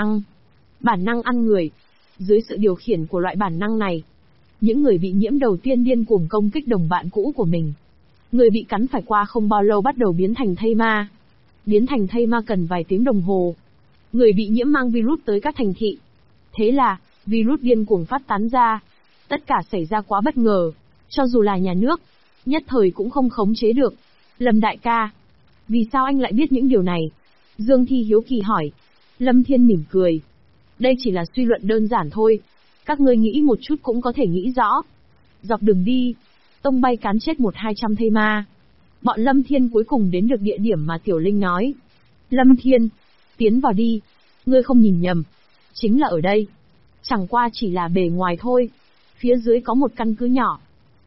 năng ăn người. Dưới sự điều khiển của loại bản năng này, những người bị nhiễm đầu tiên điên cuồng công kích đồng bạn cũ của mình. Người bị cắn phải qua không bao lâu bắt đầu biến thành thây ma. Biến thành thây ma cần vài tiếng đồng hồ. Người bị nhiễm mang virus tới các thành thị. Thế là, virus điên cuồng phát tán ra. Tất cả xảy ra quá bất ngờ. Cho dù là nhà nước, nhất thời cũng không khống chế được. Lâm đại ca, vì sao anh lại biết những điều này? Dương Thi hiếu kỳ hỏi. Lâm Thiên mỉm cười. Đây chỉ là suy luận đơn giản thôi. Các ngươi nghĩ một chút cũng có thể nghĩ rõ. Dọc đường đi, tông bay cán chết 100-200 thây ma. Bọn Lâm Thiên cuối cùng đến được địa điểm mà Tiểu Linh nói. Lâm Thiên, tiến vào đi. Ngươi không nhìn nhầm. Chính là ở đây. Chẳng qua chỉ là bề ngoài thôi. Phía dưới có một căn cứ nhỏ.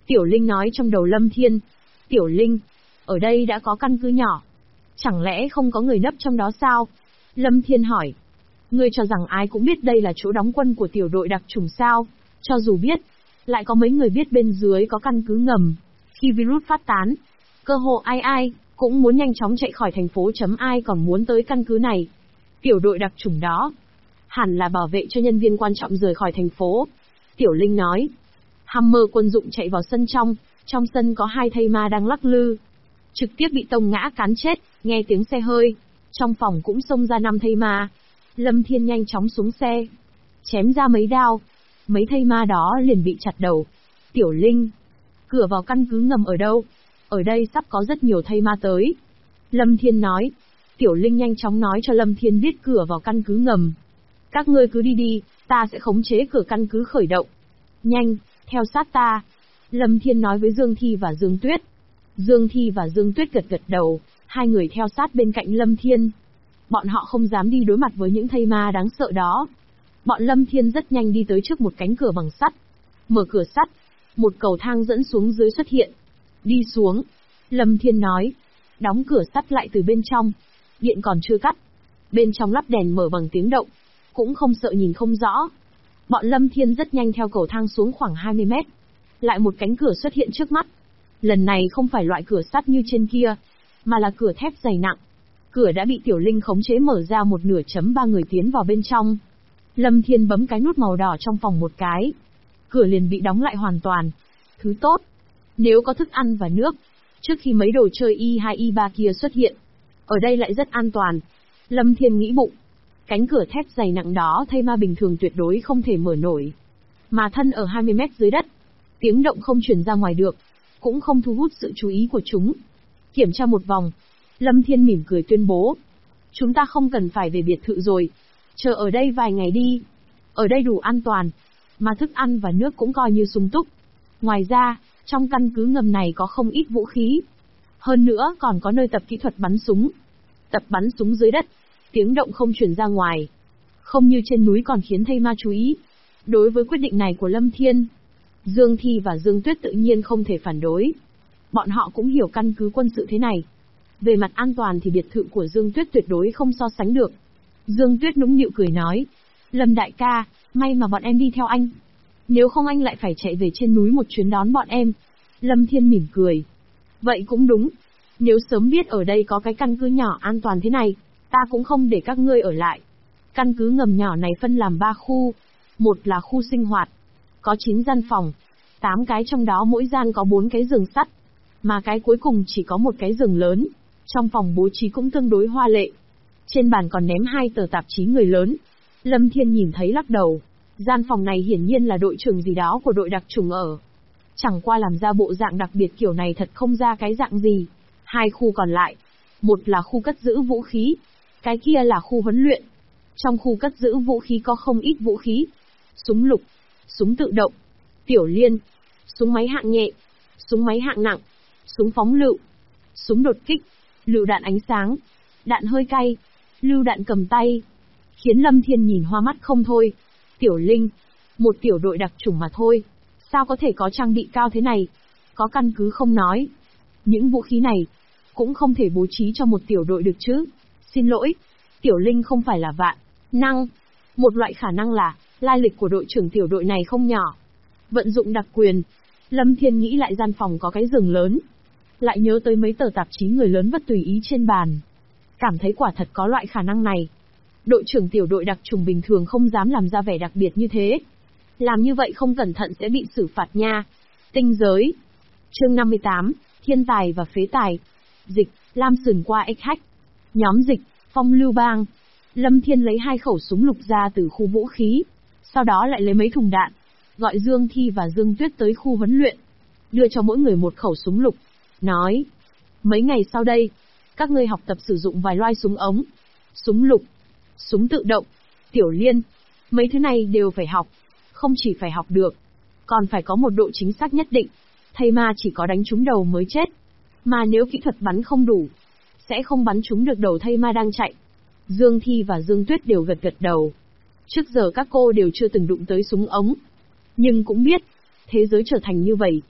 Tiểu Linh nói trong đầu Lâm Thiên. Tiểu Linh, ở đây đã có căn cứ nhỏ. Chẳng lẽ không có người nấp trong đó sao? Lâm Thiên hỏi. Ngươi cho rằng ai cũng biết đây là chỗ đóng quân của tiểu đội đặc chủng sao? Cho dù biết, lại có mấy người biết bên dưới có căn cứ ngầm. Khi virus phát tán, cơ hồ ai cũng muốn nhanh chóng chạy khỏi thành phố, ai còn muốn tới căn cứ này. Tiểu đội đặc chủng đó hẳn là bảo vệ cho nhân viên quan trọng rời khỏi thành phố. Tiểu Linh nói. Hammer quân dụng chạy vào sân trong sân có 2 thây ma đang lắc lư. Trực tiếp bị tông ngã cán chết, nghe tiếng xe hơi. Trong phòng cũng xông ra 5 thây ma. Lâm Thiên nhanh chóng xuống xe, chém ra mấy đao. Mấy thây ma đó liền bị chặt đầu. Tiểu Linh, cửa vào căn cứ ngầm ở đâu? Ở đây sắp có rất nhiều thây ma tới. Lâm Thiên nói. Tiểu Linh nhanh chóng nói cho Lâm Thiên biết cửa vào căn cứ ngầm. Các ngươi cứ đi, ta sẽ khống chế cửa căn cứ khởi động. Nhanh, theo sát ta. Lâm Thiên nói với Dương Thi và Dương Tuyết. Dương Thi và Dương Tuyết gật đầu, 2 người theo sát bên cạnh Lâm Thiên. Bọn họ không dám đi đối mặt với những thây ma đáng sợ đó. Bọn Lâm Thiên rất nhanh đi tới trước một cánh cửa bằng sắt. Mở cửa sắt, một cầu thang dẫn xuống dưới xuất hiện. Đi xuống. Lâm Thiên nói. Đóng cửa sắt lại từ bên trong. Điện còn chưa cắt. Bên trong lắp đèn mở bằng tiếng động. Cũng không sợ nhìn không rõ. Bọn Lâm Thiên rất nhanh theo cầu thang xuống khoảng 20 mét. Lại một cánh cửa xuất hiện trước mắt. Lần này không phải loại cửa sắt như trên kia, mà là cửa thép dày nặng. Cửa đã bị Tiểu Linh khống chế mở ra một nửa, 3 người tiến vào bên trong. Lâm Thiên bấm cái nút màu đỏ trong phòng một cái. Cửa liền bị đóng lại hoàn toàn. Thứ tốt. Nếu có thức ăn và nước, trước khi mấy đồ chơi Y2 Y3 kia xuất hiện. Ở đây lại rất an toàn. Lâm Thiên nghĩ bụng. Cánh cửa thép dày nặng đó thây ma bình thường tuyệt đối không thể mở nổi. Mà thân ở 20 mét dưới đất. Tiếng động không truyền ra ngoài được. Cũng không thu hút sự chú ý của chúng. Kiểm tra một vòng. Lâm Thiên mỉm cười tuyên bố. Chúng ta không cần phải về biệt thự rồi. Chờ ở đây vài ngày đi. Ở đây đủ an toàn. Mà thức ăn và nước cũng coi như sung túc. Ngoài ra, trong căn cứ ngầm này có không ít vũ khí. Hơn nữa còn có nơi tập kỹ thuật bắn súng. Tập bắn súng dưới đất. Tiếng động không truyền ra ngoài. Không như trên núi còn khiến thây ma chú ý. Đối với quyết định này của Lâm Thiên, Dương Thi và Dương Tuyết tự nhiên không thể phản đối. Bọn họ cũng hiểu căn cứ quân sự thế này. Về mặt an toàn thì biệt thự của Dương Tuyết tuyệt đối không so sánh được. Dương Tuyết nũng nịu cười nói. Lâm đại ca, may mà bọn em đi theo anh. Nếu không anh lại phải chạy về trên núi một chuyến đón bọn em. Lâm Thiên mỉm cười. Vậy cũng đúng. Nếu sớm biết ở đây có cái căn cứ nhỏ an toàn thế này, ta cũng không để các ngươi ở lại. Căn cứ ngầm nhỏ này phân làm 3 khu. Một là khu sinh hoạt. Có 9 gian phòng. 8 cái trong đó mỗi gian có 4 cái giường sắt. Mà cái cuối cùng chỉ có một cái giường lớn. Trong phòng bố trí cũng tương đối hoa lệ. Trên bàn còn ném 2 tờ tạp chí người lớn. Lâm Thiên nhìn thấy lắc đầu. Gian phòng này hiển nhiên là đội trưởng gì đó của đội đặc chủng ở. Chẳng qua làm ra bộ dạng đặc biệt kiểu này thật không ra cái dạng gì. 2 khu còn lại. Một là khu cất giữ vũ khí. Cái kia là khu huấn luyện. Trong khu cất giữ vũ khí có không ít vũ khí. Súng lục, súng tự động, tiểu liên, súng máy hạng nhẹ, súng máy hạng nặng, súng phóng lựu, súng đột kích, lựu đạn ánh sáng, đạn hơi cay, lưu đạn cầm tay. Khiến Lâm Thiên nhìn hoa mắt không thôi. Tiểu Linh, một tiểu đội đặc chủng mà thôi. Sao có thể có trang bị cao thế này? Có căn cứ không nói. Những vũ khí này, cũng không thể bố trí cho một tiểu đội được chứ. Xin lỗi, Tiểu Linh không phải là vạn năng. Một loại khả năng là, lai lịch của đội trưởng tiểu đội này không nhỏ. Vận dụng đặc quyền. Lâm Thiên nghĩ lại gian phòng có cái giường lớn. Lại nhớ tới mấy tờ tạp chí người lớn vất tùy ý trên bàn. Cảm thấy quả thật có loại khả năng này. Đội trưởng tiểu đội đặc chủng bình thường không dám làm ra vẻ đặc biệt như thế. Làm như vậy không cẩn thận sẽ bị xử phạt nha. Tinh giới. Chương 58, Thiên tài và phế tài. Dịch, Lam Sườn qua XH. Nhóm dịch, Phong Lưu Bang. Lâm Thiên lấy 2 khẩu súng lục ra từ khu vũ khí. Sau đó lại lấy mấy thùng đạn. Gọi Dương Thi và Dương Tuyết tới khu huấn luyện. Đưa cho mỗi người một khẩu súng lục. Nói. Mấy ngày sau đây, các ngươi học tập sử dụng vài loại súng ống. Súng lục. Súng tự động. Tiểu liên. Mấy thứ này đều phải học. Không chỉ phải học được, còn phải có một độ chính xác nhất định. Thây ma chỉ có đánh trúng đầu mới chết. Mà nếu kỹ thuật bắn không đủ, sẽ không bắn trúng được đầu thây ma đang chạy. Dương Thi và Dương Tuyết đều gật đầu. Trước giờ các cô đều chưa từng đụng tới súng ống. Nhưng cũng biết, thế giới trở thành như vậy.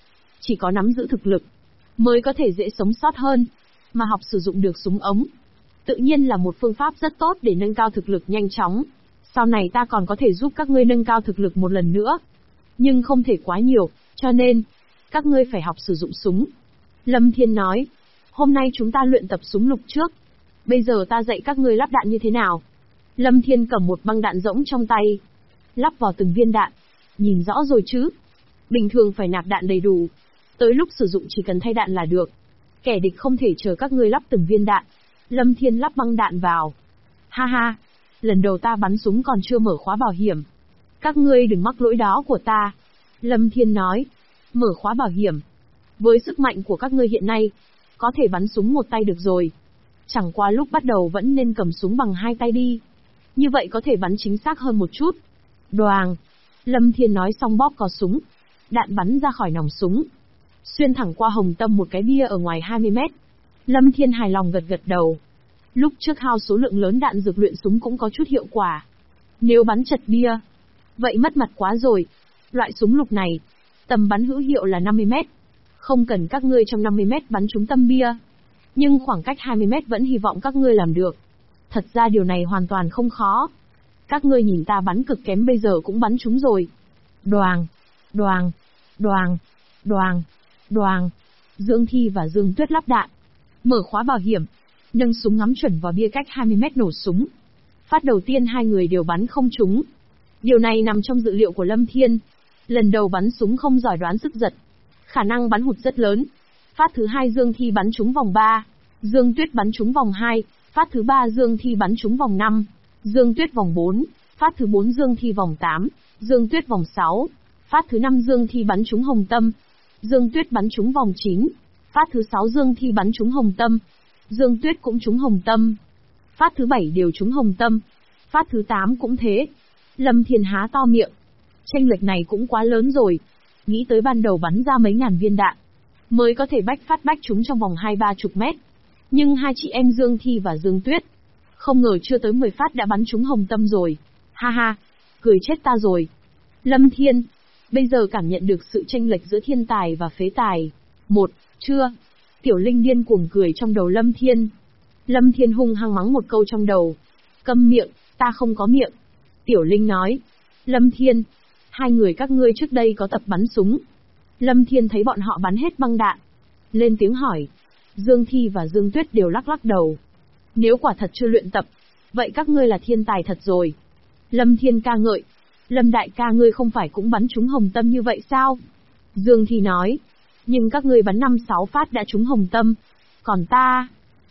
Chỉ có nắm giữ thực lực, mới có thể dễ sống sót hơn, mà học sử dụng được súng ống. Tự nhiên là một phương pháp rất tốt để nâng cao thực lực nhanh chóng. Sau này ta còn có thể giúp các ngươi nâng cao thực lực một lần nữa. Nhưng không thể quá nhiều, cho nên, các ngươi phải học sử dụng súng. Lâm Thiên nói, hôm nay chúng ta luyện tập súng lục trước. Bây giờ ta dạy các ngươi lắp đạn như thế nào. Lâm Thiên cầm một băng đạn rỗng trong tay, lắp vào từng viên đạn. Nhìn rõ rồi chứ? Bình thường phải nạp đạn đầy đủ. Tới lúc sử dụng chỉ cần thay đạn là được. Kẻ địch không thể chờ các ngươi lắp từng viên đạn. Lâm Thiên lắp băng đạn vào. Ha ha, lần đầu ta bắn súng còn chưa mở khóa bảo hiểm. Các ngươi đừng mắc lỗi đó của ta. Lâm Thiên nói, mở khóa bảo hiểm. Với sức mạnh của các ngươi hiện nay, có thể bắn súng một tay được rồi. Chẳng qua lúc bắt đầu vẫn nên cầm súng bằng hai tay đi. Như vậy có thể bắn chính xác hơn một chút. Đoàng. Lâm Thiên nói xong bóp cò súng. Đạn bắn ra khỏi nòng súng, xuyên thẳng qua hồng tâm một cái bia ở ngoài 20 mét. Lâm Thiên hài lòng gật gật đầu. Lúc trước hao số lượng lớn đạn dược luyện súng cũng có chút hiệu quả. Nếu bắn chật bia, vậy mất mặt quá rồi. Loại súng lục này, tầm bắn hữu hiệu là 50 mét. Không cần các ngươi trong 50 mét bắn trúng tâm bia. Nhưng khoảng cách 20 mét vẫn hy vọng các ngươi làm được. Thật ra điều này hoàn toàn không khó. Các ngươi nhìn ta bắn cực kém bây giờ cũng bắn trúng rồi. Đoàng, đoàng, đoàng, đoàng, đoàng. Dương Thi và Dương Tuyết lắp đạn, mở khóa bảo hiểm, nâng súng ngắm chuẩn vào bia cách 20 mét nổ súng. Phát đầu tiên hai người đều bắn không trúng. Điều này nằm trong dự liệu của Lâm Thiên. Lần đầu bắn súng không giỏi đoán sức giật, khả năng bắn hụt rất lớn. Phát thứ hai Dương Thi bắn trúng vòng 3, Dương Tuyết bắn trúng vòng 2, phát thứ 3 Dương Thi bắn trúng vòng 5, Dương Tuyết vòng 4, phát thứ 4 Dương Thi vòng 8, Dương Tuyết vòng 6, phát thứ 5 Dương Thi bắn trúng hồng tâm, Dương Tuyết bắn trúng vòng 9, phát thứ 6 Dương Thi bắn trúng hồng tâm, Dương Tuyết cũng trúng hồng tâm, phát thứ 7 đều trúng hồng tâm, phát thứ 8 cũng thế. Lâm Thiên há to miệng, chênh lệch này cũng quá lớn rồi. Nghĩ tới ban đầu bắn ra mấy ngàn viên đạn, mới có thể bách trúng trong vòng 20-30 mét. Nhưng hai chị em Dương Thi và Dương Tuyết, không ngờ chưa tới 10 phát đã bắn trúng hồng tâm rồi. Ha ha, cười chết ta rồi. Lâm Thiên, bây giờ cảm nhận được sự chênh lệch giữa thiên tài và phế tài. Chưa. Tiểu Linh điên cuồng cười trong đầu Lâm Thiên. Lâm Thiên hung hăng mắng một câu trong đầu. Câm miệng, ta không có miệng. Tiểu Linh nói, Lâm Thiên, hai người các ngươi trước đây có tập bắn súng. Lâm Thiên thấy bọn họ bắn hết băng đạn, lên tiếng hỏi. Dương Thi và Dương Tuyết đều lắc lắc đầu. Nếu quả thật chưa luyện tập, vậy các ngươi là thiên tài thật rồi. Lâm Thiên ca ngợi, Lâm đại ca ngươi không phải cũng bắn trúng hồng tâm như vậy sao? Dương Thi nói, nhưng các ngươi bắn 5-6 phát đã trúng hồng tâm, còn ta...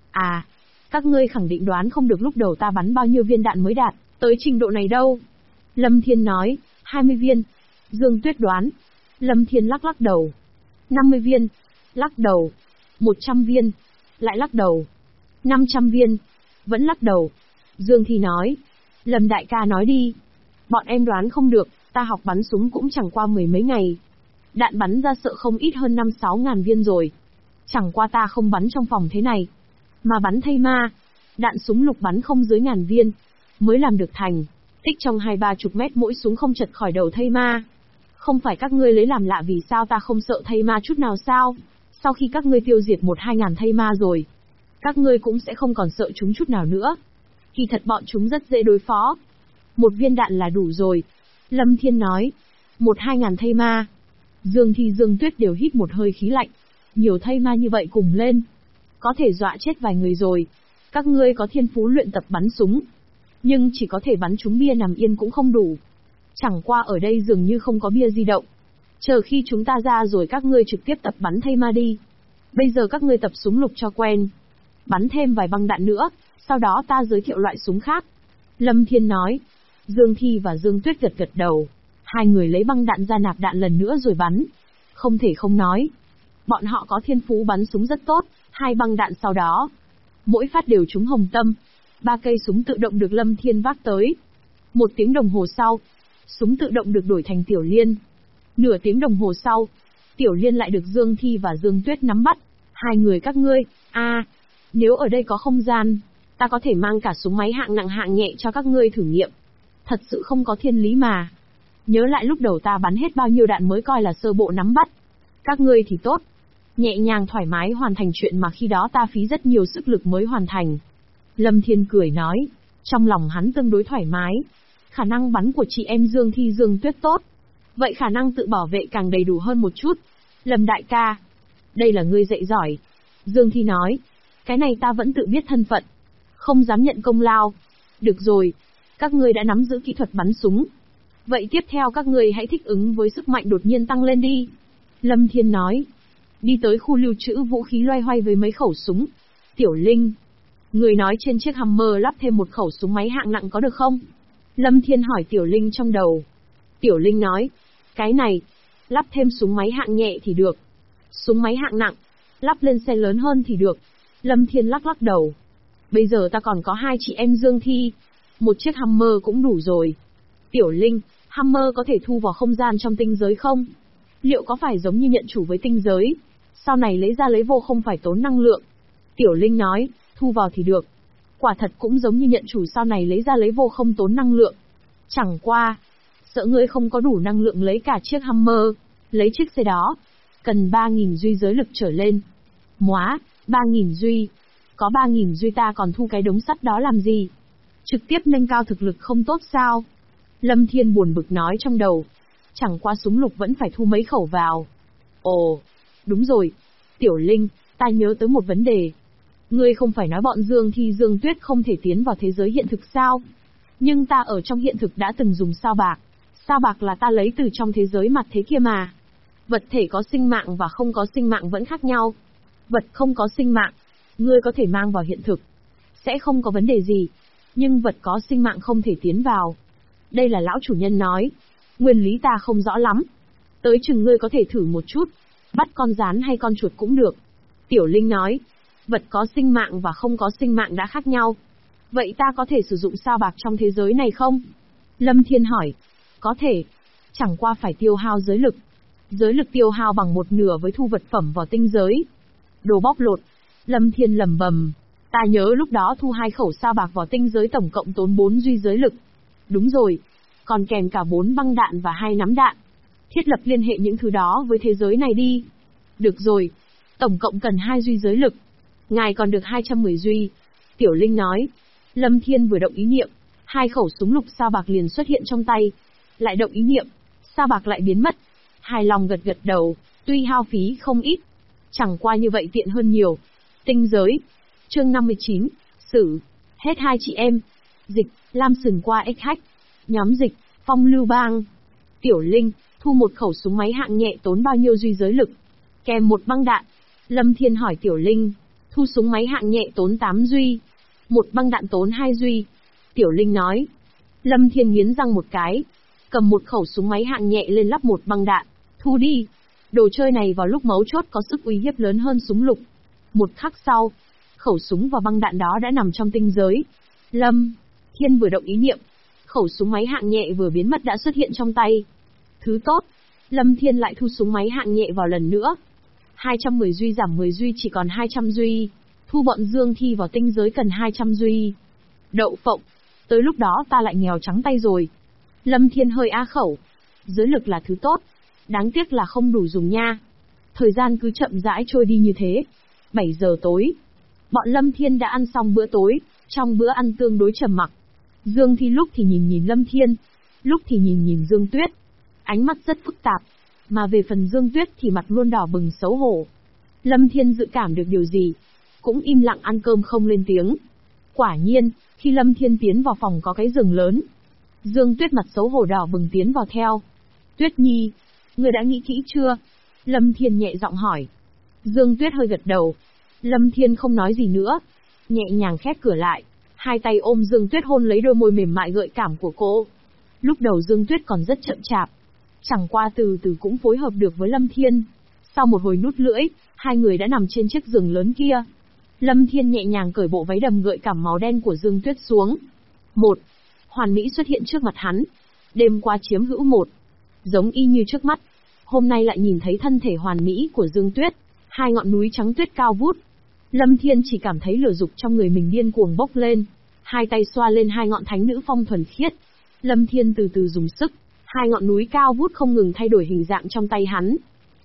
các ngươi khẳng định đoán không được lúc đầu ta bắn bao nhiêu viên đạn mới đạt tới trình độ này đâu. Lâm Thiên nói, 20 viên. Dương Tuyết đoán. Lâm Thiên lắc lắc đầu. 50 viên. Lắc đầu. 100 viên. Lại lắc đầu. 500 viên. Vẫn lắc đầu. Dương Thi nói, Lâm đại ca nói đi. Bọn em đoán không được, ta học bắn súng cũng chẳng qua mười mấy ngày. Đạn bắn ra sợ không ít hơn 5-6 ngàn viên rồi. Chẳng qua ta không bắn trong phòng thế này, mà bắn thay ma. Đạn súng lục bắn không dưới 1000 viên, mới làm được thành. Tích trong 20-30 mét mỗi súng không chật khỏi đầu thây ma. Không phải các ngươi lấy làm lạ vì sao ta không sợ thây ma chút nào sao? Sau khi các ngươi tiêu diệt 1-2 ngàn thây ma rồi, các ngươi cũng sẽ không còn sợ chúng chút nào nữa. Kỳ thật bọn chúng rất dễ đối phó. Một viên đạn là đủ rồi. Lâm Thiên nói, 1-2 ngàn thây ma. Dương Thi Dương Tuyết đều hít một hơi khí lạnh. Nhiều thây ma như vậy cùng lên, có thể dọa chết vài người rồi. Các ngươi có thiên phú luyện tập bắn súng, nhưng chỉ có thể bắn trúng bia nằm yên cũng không đủ. Chẳng qua ở đây dường như không có bia di động. Chờ khi chúng ta ra rồi các ngươi trực tiếp tập bắn thây ma đi. Bây giờ các ngươi tập súng lục cho quen. Bắn thêm vài băng đạn nữa, sau đó ta giới thiệu loại súng khác. Lâm Thiên nói. Dương Thi và Dương Tuyết gật gật đầu. Hai người lấy băng đạn ra nạp đạn lần nữa rồi bắn. Không thể không nói, bọn họ có thiên phú bắn súng rất tốt. Hai băng đạn sau đó, mỗi phát đều trúng hồng tâm. 3 cây súng tự động được Lâm Thiên vác tới. 1 tiếng đồng hồ sau, súng tự động được đổi thành Tiểu Liên. Nửa tiếng đồng hồ sau, Tiểu Liên lại được Dương Thi và Dương Tuyết nắm bắt. Hai người các ngươi, nếu ở đây có không gian, ta có thể mang cả súng máy hạng nặng hạng nhẹ cho các ngươi thử nghiệm. Thật sự không có thiên lý mà. Nhớ lại lúc đầu ta bắn hết bao nhiêu đạn mới coi là sơ bộ nắm bắt. Các ngươi thì tốt. Nhẹ nhàng thoải mái hoàn thành chuyện mà khi đó ta phí rất nhiều sức lực mới hoàn thành. Lâm Thiên cười nói. Trong lòng hắn tương đối thoải mái. Khả năng bắn của chị em Dương Thi Dương Tuyết tốt. Vậy khả năng tự bảo vệ càng đầy đủ hơn một chút. Lâm đại ca. Đây là ngươi dạy giỏi. Dương Thi nói. Cái này ta vẫn tự biết thân phận. Không dám nhận công lao. Được rồi. Các ngươi đã nắm giữ kỹ thuật bắn súng. Vậy tiếp theo các ngươi hãy thích ứng với sức mạnh đột nhiên tăng lên đi. Lâm Thiên nói. Đi tới khu lưu trữ vũ khí loay hoay với mấy khẩu súng. Tiểu Linh. Người nói trên chiếc Hammer lắp thêm một khẩu súng máy hạng nặng có được không? Lâm Thiên hỏi Tiểu Linh trong đầu. Tiểu Linh nói. Cái này. Lắp thêm súng máy hạng nhẹ thì được. Súng máy hạng nặng. Lắp lên xe lớn hơn thì được. Lâm Thiên lắc lắc đầu. Bây giờ ta còn có 2 chị em Dương Thi. Một chiếc Hammer cũng đủ rồi. Tiểu Linh, Hammer có thể thu vào không gian trong tinh giới không? Liệu có phải giống như nhận chủ với tinh giới? Sau này lấy ra lấy vô không phải tốn năng lượng. Tiểu Linh nói, thu vào thì được. Quả thật cũng giống như nhận chủ sau này lấy ra lấy vô không tốn năng lượng. Chẳng qua, sợ ngươi không có đủ năng lượng lấy cả chiếc Hammer, lấy chiếc xe đó. Cần 3.000 duy giới lực trở lên. Móa, 3.000 duy. Có 3.000 duy ta còn thu cái đống sắt đó làm gì? Trực tiếp nâng cao thực lực không tốt sao? Lâm Thiên buồn bực nói trong đầu. Chẳng qua súng lục vẫn phải thu mấy khẩu vào. Ồ, đúng rồi. Tiểu Linh, ta nhớ tới một vấn đề. Ngươi không phải nói bọn Dương Thi Dương Tuyết không thể tiến vào thế giới hiện thực sao? Nhưng ta ở trong hiện thực đã từng dùng sao bạc. Sao bạc là ta lấy từ trong thế giới mặt thế kia mà. Vật thể có sinh mạng và không có sinh mạng vẫn khác nhau. Vật không có sinh mạng, ngươi có thể mang vào hiện thực. Sẽ không có vấn đề gì. Nhưng vật có sinh mạng không thể tiến vào. Đây là lão chủ nhân nói. Nguyên lý ta không rõ lắm. Tới chừng ngươi có thể thử một chút. Bắt con gián hay con chuột cũng được. Tiểu Linh nói. Vật có sinh mạng và không có sinh mạng đã khác nhau. Vậy ta có thể sử dụng sao bạc trong thế giới này không? Lâm Thiên hỏi. Có thể. Chẳng qua phải tiêu hao giới lực. Giới lực tiêu hao bằng 1/2 với thu vật phẩm vào tinh giới. Đồ bóc lột. Lâm Thiên lẩm bẩm. Ta nhớ lúc đó thu 2 khẩu sao bạc vào tinh giới tổng cộng tốn 4 duy giới lực. Đúng rồi. Còn kèm cả 4 băng đạn và 2 nắm đạn. Thiết lập liên hệ những thứ đó với thế giới này đi. Được rồi. Tổng cộng cần 2 duy giới lực. Ngài còn được 210 duy. Tiểu Linh nói. Lâm Thiên vừa động ý niệm. 2 khẩu súng lục sao bạc liền xuất hiện trong tay. Lại động ý niệm. Sao bạc lại biến mất. Hài lòng gật gật đầu. Tuy hao phí không ít. Chẳng qua như vậy tiện hơn nhiều. Tinh giới. Chương 59. Sử. Hết 2 chị em. Dịch. Lam Sừng qua ếch hách. Nhóm dịch. Phong Lưu Bang. Tiểu Linh. Thu một khẩu súng máy hạng nhẹ tốn bao nhiêu duy giới lực? Kèm một băng đạn. Lâm Thiên hỏi Tiểu Linh. Thu súng máy hạng nhẹ tốn 8 duy. Một băng đạn tốn 2 duy. Tiểu Linh nói. Lâm Thiên nghiến răng một cái. Cầm một khẩu súng máy hạng nhẹ lên lắp một băng đạn. Thu đi. Đồ chơi này vào lúc mấu chốt có sức uy hiếp lớn hơn súng lục. Một khắc sau, khẩu súng và băng đạn đó đã nằm trong tinh giới. Lâm Thiên vừa động ý niệm. Khẩu súng máy hạng nhẹ vừa biến mất đã xuất hiện trong tay. Thứ tốt. Lâm Thiên lại thu súng máy hạng nhẹ vào lần nữa. 210 duy giảm 10 duy chỉ còn 200 duy. Thu bọn Dương Thi vào tinh giới cần 200 duy. Đậu phộng. Tới lúc đó ta lại nghèo trắng tay rồi. Lâm Thiên hơi á khẩu. Giới lực là thứ tốt. Đáng tiếc là không đủ dùng nha. Thời gian cứ chậm rãi trôi đi như thế. 7 giờ tối. Bọn Lâm Thiên đã ăn xong bữa tối. Trong bữa ăn tương đối trầm mặc. Dương Thi lúc thì nhìn Lâm Thiên. Lúc thì nhìn Dương Tuyết. Ánh mắt rất phức tạp. Mà về phần Dương Tuyết thì mặt luôn đỏ bừng xấu hổ. Lâm Thiên dự cảm được điều gì. Cũng im lặng ăn cơm không lên tiếng. Quả nhiên, khi Lâm Thiên tiến vào phòng có cái giường lớn. Dương Tuyết mặt xấu hổ đỏ bừng tiến vào theo. Tuyết Nhi, người đã nghĩ kỹ chưa? Lâm Thiên nhẹ giọng hỏi. Dương Tuyết hơi gật đầu. Lâm Thiên không nói gì nữa. Nhẹ nhàng khép cửa lại. Hai tay ôm Dương Tuyết hôn lấy đôi môi mềm mại gợi cảm của cô. Lúc đầu Dương Tuyết còn rất chậm chạp. Chẳng qua từ từ cũng phối hợp được với Lâm Thiên. Sau một hồi nút lưỡi, hai người đã nằm trên chiếc giường lớn kia. Lâm Thiên nhẹ nhàng cởi bộ váy đầm gợi cảm màu đen của Dương Tuyết xuống. Một. Hoàn mỹ xuất hiện trước mặt hắn. Đêm qua chiếm hữu một. Giống y như trước mắt. Hôm nay lại nhìn thấy thân thể hoàn mỹ của Dương Tuyết. Hai ngọn núi trắng tuyết cao vút. Lâm Thiên chỉ cảm thấy lửa dục trong người mình điên cuồng bốc lên. Hai tay xoa lên hai ngọn thánh nữ phong thuần khiết. Lâm Thiên từ từ dùng sức. Hai ngọn núi cao vút không ngừng thay đổi hình dạng trong tay hắn.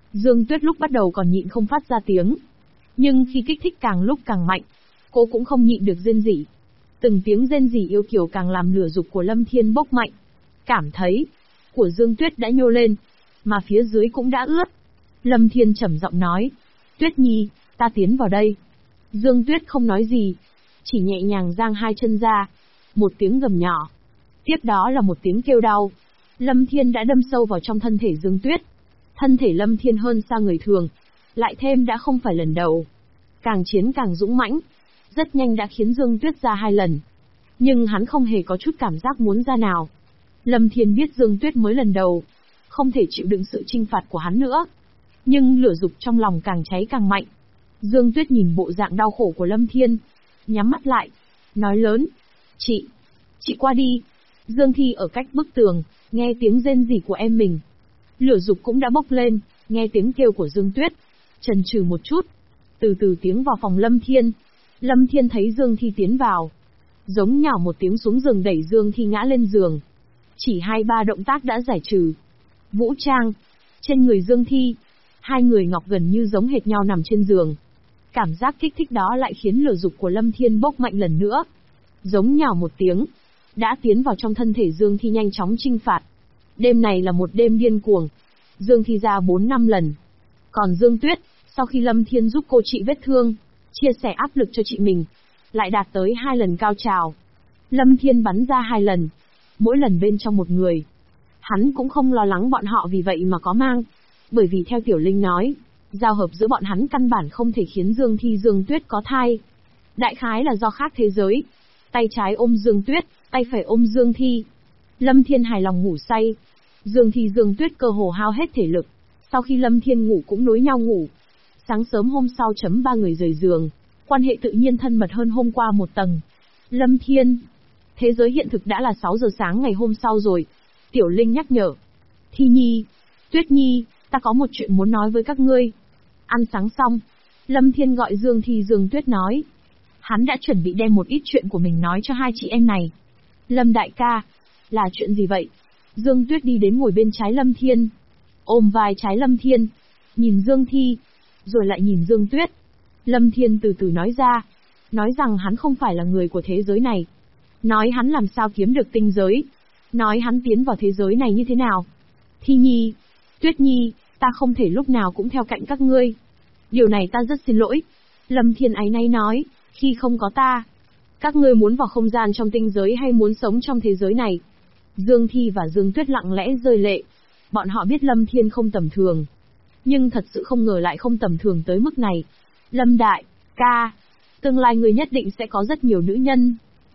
Dương Tuyết lúc bắt đầu còn nhịn không phát ra tiếng. Nhưng khi kích thích càng lúc càng mạnh, cô cũng không nhịn được rên rỉ. Từng tiếng rên rỉ yêu kiều càng làm lửa dục của Lâm Thiên bốc mạnh. Cảm thấy, của Dương Tuyết đã nhô lên, mà phía dưới cũng đã ướt. Lâm Thiên trầm giọng nói, Tuyết Nhi, ta tiến vào đây. Dương Tuyết không nói gì, chỉ nhẹ nhàng giang hai chân ra. Một tiếng gầm nhỏ. Tiếp đó là một tiếng kêu đau. Lâm Thiên đã đâm sâu vào trong thân thể Dương Tuyết. Thân thể Lâm Thiên hơn xa người thường, lại thêm đã không phải lần đầu. Càng chiến càng dũng mãnh, rất nhanh đã khiến Dương Tuyết ra 2 lần. Nhưng hắn không hề có chút cảm giác muốn ra nào. Lâm Thiên biết Dương Tuyết mới lần đầu, không thể chịu đựng sự chinh phạt của hắn nữa. Nhưng lửa dục trong lòng càng cháy càng mạnh. Dương Tuyết nhìn bộ dạng đau khổ của Lâm Thiên, nhắm mắt lại, nói lớn, chị qua đi. Dương Thi ở cách bức tường, nghe tiếng rên rỉ của em mình. Lửa dục cũng đã bốc lên, nghe tiếng kêu của Dương Tuyết. Chần chừ một chút, từ từ tiến vào phòng Lâm Thiên. Lâm Thiên thấy Dương Thi tiến vào, giống nhào một tiếng xuống giường đẩy Dương Thi ngã lên giường. Chỉ 2-3 động tác đã giải trừ. Vũ trang, trên người Dương Thi, 2 người ngọc gần như giống hệt nhau nằm trên giường. Cảm giác kích thích đó lại khiến lửa dục của Lâm Thiên bốc mạnh lần nữa. Giống nhào một tiếng, đã tiến vào trong thân thể Dương Thi nhanh chóng chinh phạt. Đêm này là một đêm điên cuồng. Dương Thi ra 4-5 lần. Còn Dương Tuyết, sau khi Lâm Thiên giúp cô trị vết thương, chia sẻ áp lực cho chị mình, lại đạt tới 2 lần cao trào. Lâm Thiên bắn ra 2 lần, mỗi lần bên trong một người. Hắn cũng không lo lắng bọn họ vì vậy mà có mang. Bởi vì theo Tiểu Linh nói, giao hợp giữa bọn hắn căn bản không thể khiến Dương Thi Dương Tuyết có thai. Đại khái là do khác thế giới. Tay trái ôm Dương Tuyết, tay phải ôm Dương Thi. Lâm Thiên hài lòng ngủ say. Dương Thi Dương Tuyết cơ hồ hao hết thể lực. Sau khi Lâm Thiên ngủ cũng nối nhau ngủ. Sáng sớm hôm sau 3 người rời giường. Quan hệ tự nhiên thân mật hơn hôm qua một tầng. Lâm Thiên. Thế giới hiện thực đã là 6 giờ sáng ngày hôm sau rồi. Tiểu Linh nhắc nhở. Thi Nhi, Tuyết Nhi, ta có một chuyện muốn nói với các ngươi. Ăn sáng xong, Lâm Thiên gọi Dương Thi Dương Tuyết nói. Hắn đã chuẩn bị đem một ít chuyện của mình nói cho 2 chị em này. Lâm đại ca, là chuyện gì vậy? Dương Tuyết đi đến ngồi bên trái Lâm Thiên, ôm vai trái Lâm Thiên, nhìn Dương Thi, rồi lại nhìn Dương Tuyết. Lâm Thiên từ từ nói ra, nói rằng hắn không phải là người của thế giới này. Nói hắn làm sao kiếm được tinh giới. Nói hắn tiến vào thế giới này như thế nào. Thi Nhi, Tuyết Nhi, ta không thể lúc nào cũng theo cạnh các ngươi. Điều này ta rất xin lỗi. Lâm Thiên áy náy nói, khi không có ta, các ngươi muốn vào không gian trong tinh giới hay muốn sống trong thế giới này? Dương Thi và Dương Tuyết lặng lẽ rơi lệ. Bọn họ biết Lâm Thiên không tầm thường. Nhưng thật sự không ngờ lại không tầm thường tới mức này. Lâm đại ca, tương lai người nhất định sẽ có rất nhiều nữ nhân.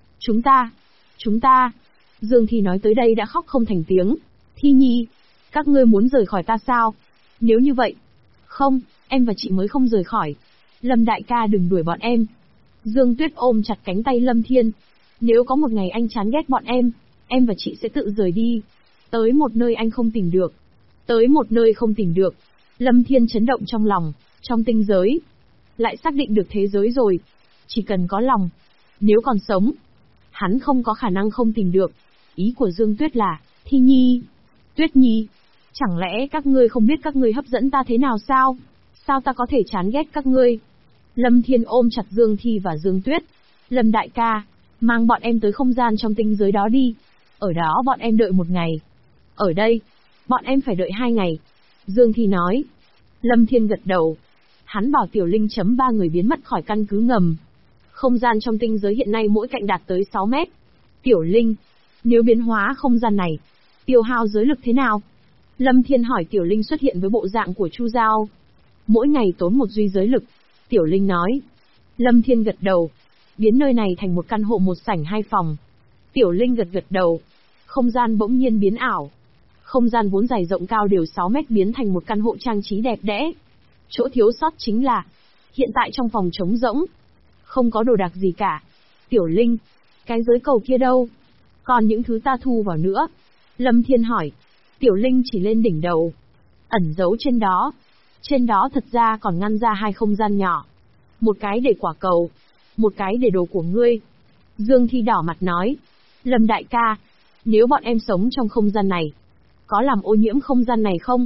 Chúng ta. Dương Thi nói tới đây đã khóc không thành tiếng. Thi Nhi, các ngươi muốn rời khỏi ta sao? Nếu như vậy, không, em và chị mới không rời khỏi. Lâm đại ca đừng đuổi bọn em. Dương Tuyết ôm chặt cánh tay Lâm Thiên. Nếu có một ngày anh chán ghét bọn em và chị sẽ tự rời đi. Tới một nơi anh không tìm được. Tới một nơi không tìm được. Lâm Thiên chấn động trong lòng, trong tinh giới. Lại xác định được thế giới rồi. Chỉ cần có lòng. Nếu còn sống, hắn không có khả năng không tìm được. Ý của Dương Tuyết là, Thi Nhi, Tuyết Nhi, chẳng lẽ các ngươi không biết các ngươi hấp dẫn ta thế nào sao? Sao ta có thể chán ghét các ngươi? Lâm Thiên ôm chặt Dương Thi và Dương Tuyết. Lâm đại ca, mang bọn em tới không gian trong tinh giới đó đi. Ở đó bọn em đợi 1 ngày. Ở đây, bọn em phải đợi 2 ngày. Dương Thi nói. Lâm Thiên gật đầu. Hắn bảo Tiểu Linh chấm 3 người biến mất khỏi căn cứ ngầm. Không gian trong tinh giới hiện nay mỗi cạnh đạt tới 6 mét. Tiểu Linh, nếu biến hóa không gian này, tiêu hao giới lực thế nào? Lâm Thiên hỏi. Tiểu Linh xuất hiện với bộ dạng của Chu Giao. Mỗi ngày tốn 1 duy giới lực. Tiểu Linh nói. Lâm Thiên gật đầu. Biến nơi này thành một căn hộ 1 sảnh 2 phòng. Tiểu Linh gật đầu. Không gian bỗng nhiên biến ảo. Không gian vốn dài rộng cao đều 6 mét biến thành một căn hộ trang trí đẹp đẽ. Chỗ thiếu sót chính là, hiện tại trong phòng trống rỗng, không có đồ đạc gì cả. Tiểu Linh, cái giới cầu kia đâu? Còn những thứ ta thu vào nữa? Lâm Thiên hỏi. Tiểu Linh chỉ lên đỉnh đầu. Ẩn giấu trên đó. Trên đó thật ra còn ngăn ra 2 không gian nhỏ. Một cái để quả cầu, một cái để đồ của ngươi. Dương Thi đỏ mặt nói. Lâm đại ca, nếu bọn em sống trong không gian này, có làm ô nhiễm không gian này không?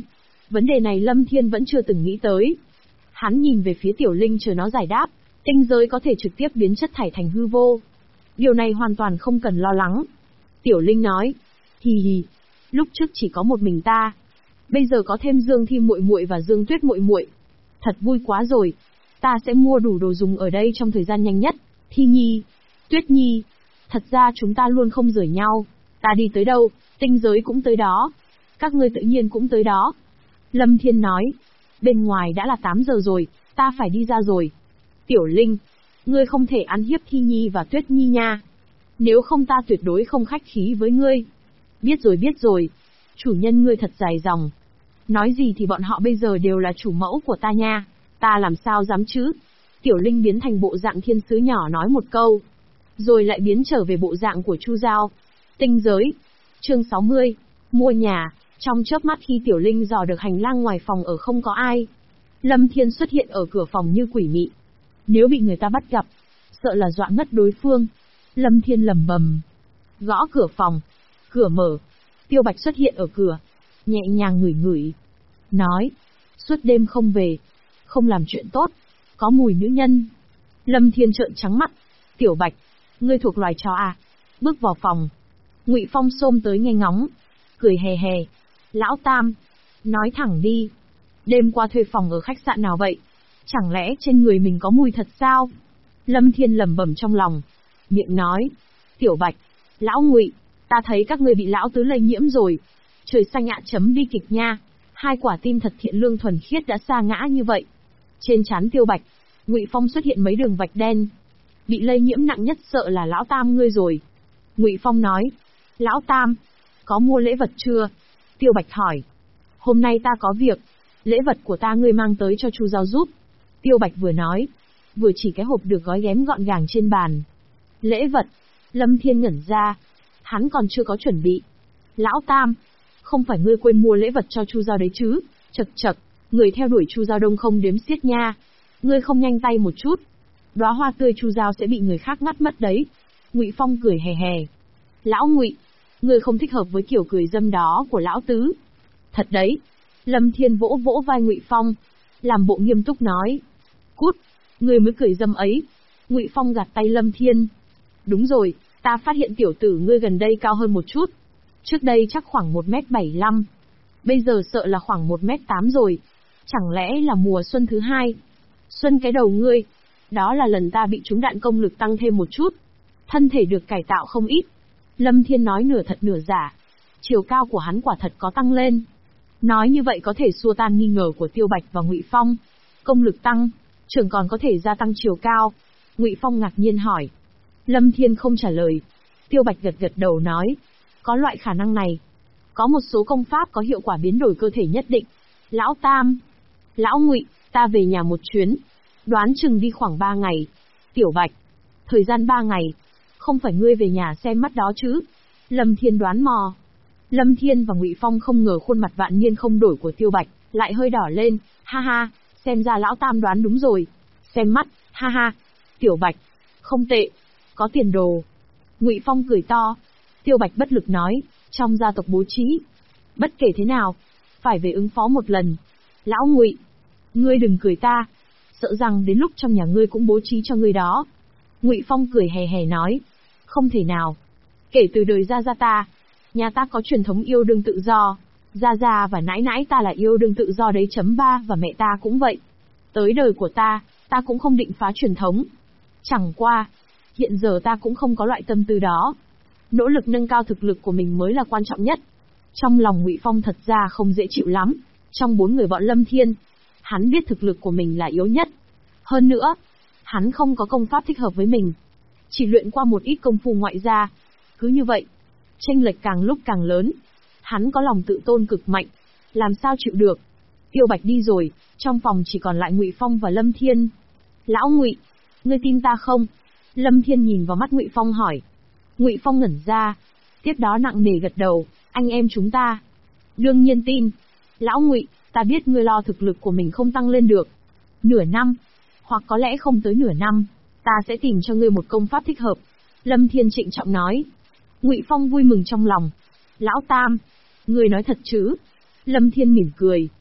Vấn đề này Lâm Thiên vẫn chưa từng nghĩ tới. Hắn nhìn về phía Tiểu Linh chờ nó giải đáp, tinh giới có thể trực tiếp biến chất thải thành hư vô. Điều này hoàn toàn không cần lo lắng. Tiểu Linh nói, hì hì, lúc trước chỉ có một mình ta, bây giờ có thêm Dương Thi muội muội và Dương Tuyết muội muội, thật vui quá rồi. Ta sẽ mua đủ đồ dùng ở đây trong thời gian nhanh nhất. Thi Nhi, Tuyết Nhi, thật ra chúng ta luôn không rời nhau. Ta đi tới đâu, tinh giới cũng tới đó. Các ngươi tự nhiên cũng tới đó. Lâm Thiên nói, bên ngoài đã là 8 giờ rồi, ta phải đi ra rồi. Tiểu Linh, ngươi không thể ăn hiếp Thi Nhi và Tuyết Nhi nha. Nếu không ta tuyệt đối không khách khí với ngươi. Biết rồi. Chủ nhân ngươi thật dài dòng. Nói gì thì bọn họ bây giờ đều là chủ mẫu của ta nha. Ta làm sao dám chứ? Tiểu Linh biến thành bộ dạng thiên sứ nhỏ nói một câu. Rồi lại biến trở về bộ dạng của Chu Giao. Tinh giới. Chương 60. Mua nhà. Trong chớp mắt khi Tiểu Linh dò được hành lang ngoài phòng ở không có ai, Lâm Thiên xuất hiện ở cửa phòng như quỷ mị. Nếu bị người ta bắt gặp, sợ là dọa ngất đối phương. Lâm Thiên lẩm bẩm. Gõ cửa phòng. Cửa mở. Tiêu Bạch xuất hiện ở cửa. Nhẹ nhàng ngửi ngửi. Nói. Suốt đêm không về. Không làm chuyện tốt. Có mùi nữ nhân. Lâm Thiên trợn trắng mắt. Tiểu Bạch. Ngươi thuộc loài chó à? Bước vào phòng. Ngụy Phong xôm tới nghe ngóng. Cười hề hề. Lão Tam. Nói thẳng đi. Đêm qua thuê phòng ở khách sạn nào vậy? Chẳng lẽ trên người mình có mùi thật sao? Lâm Thiên lẩm bẩm trong lòng. Miệng nói. Tiểu Bạch. Lão Ngụy. Ta thấy các ngươi bị lão tứ lây nhiễm rồi. Trời xanh ạ chấm bi kịch nha. Hai quả tim thật thiện lương thuần khiết đã sa ngã như vậy. Trên trán Tiêu Bạch, Ngụy Phong xuất hiện mấy đường vạch đen. Bị lây nhiễm nặng nhất sợ là lão Tam ngươi rồi. Ngụy Phong nói. Lão Tam. Có mua lễ vật chưa? Tiêu Bạch hỏi. Hôm nay ta có việc. Lễ vật của ta ngươi mang tới cho Chu Giao giúp. Tiêu Bạch vừa nói, vừa chỉ cái hộp được gói ghém gọn gàng trên bàn. Lễ vật. Lâm Thiên ngẩn ra. Hắn còn chưa có chuẩn bị. Lão Tam. Không phải ngươi quên mua lễ vật cho Chu Giao đấy chứ? Chậc chậc, người theo đuổi Chu Giao đông không đếm xiết nha. Ngươi không nhanh tay một chút, đóa hoa tươi Chu Giao sẽ bị người khác ngắt mất đấy. Ngụy Phong cười hề hề. Lão Ngụy, ngươi không thích hợp với kiểu cười dâm đó của lão tứ. Thật đấy. Lâm Thiên vỗ vỗ vai Ngụy Phong, làm bộ nghiêm túc nói. Cút, ngươi mới cười dâm ấy. Ngụy Phong gạt tay Lâm Thiên. Đúng rồi, ta phát hiện tiểu tử ngươi gần đây cao hơn một chút. Trước đây chắc khoảng 1m75. Bây giờ sợ là khoảng 1m8 rồi. Chẳng lẽ là mùa xuân thứ 2? Xuân cái đầu ngươi. Đó là lần ta bị trúng đạn công lực tăng thêm một chút. Thân thể được cải tạo không ít. Lâm Thiên nói nửa thật nửa giả. Chiều cao của hắn quả thật có tăng lên. Nói như vậy có thể xua tan nghi ngờ của Tiêu Bạch và Ngụy Phong. Công lực tăng, trưởng còn có thể gia tăng chiều cao. Ngụy Phong ngạc nhiên hỏi. Lâm Thiên không trả lời. Tiêu Bạch gật gật đầu nói. Có loại khả năng này. Có một số công pháp có hiệu quả biến đổi cơ thể nhất định. Lão Tam. Lão Ngụy, ta về nhà một chuyến. Đoán chừng đi khoảng 3 ngày. Tiểu Bạch. Thời gian 3 ngày. Không phải ngươi về nhà xem mắt đó chứ? Lâm Thiên đoán mò. Lâm Thiên và Ngụy Phong không ngờ khuôn mặt vạn niên không đổi của Tiêu Bạch lại hơi đỏ lên. Ha ha, xem ra lão Tam đoán đúng rồi. Xem mắt, ha ha. Tiểu Bạch. Không tệ. Có tiền đồ. Ngụy Phong cười to. Tiêu Bạch bất lực nói, trong gia tộc bố trí. Bất kể thế nào, phải về ứng phó một lần. Lão Ngụy, ngươi đừng cười ta. Sợ rằng đến lúc trong nhà ngươi cũng bố trí cho ngươi đó. Ngụy Phong cười hề hề nói. Không thể nào. Kể từ đời Gia Gia ta, nhà ta có truyền thống yêu đương tự do. Gia Gia và nãi nãi ta là yêu đương tự do đấy chấm ba và mẹ ta cũng vậy. Tới đời của ta cũng không định phá truyền thống. Chẳng qua, hiện giờ ta cũng không có loại tâm tư đó. Nỗ lực nâng cao thực lực của mình mới là quan trọng nhất. Trong lòng Ngụy Phong thật ra không dễ chịu lắm. Trong 4 người bọn Lâm Thiên, hắn biết thực lực của mình là yếu nhất. Hơn nữa, hắn không có công pháp thích hợp với mình. Chỉ luyện qua một ít công phu ngoại gia. Cứ như vậy, chênh lệch càng lúc càng lớn. Hắn có lòng tự tôn cực mạnh. Làm sao chịu được. Tiêu Bạch đi rồi, trong phòng chỉ còn lại Ngụy Phong và Lâm Thiên. Lão Ngụy, ngươi tin ta không? Lâm Thiên nhìn vào mắt Ngụy Phong hỏi. Ngụy Phong ngẩn ra. Tiếp đó nặng nề gật đầu. Anh em chúng ta. Đương nhiên tin. Lão Ngụy, ta biết ngươi lo thực lực của mình không tăng lên được. Nửa năm, hoặc có lẽ không tới nửa năm, ta sẽ tìm cho ngươi một công pháp thích hợp. Lâm Thiên trịnh trọng nói. Ngụy Phong vui mừng trong lòng. Lão Tam, ngươi nói thật chứ? Lâm Thiên mỉm cười.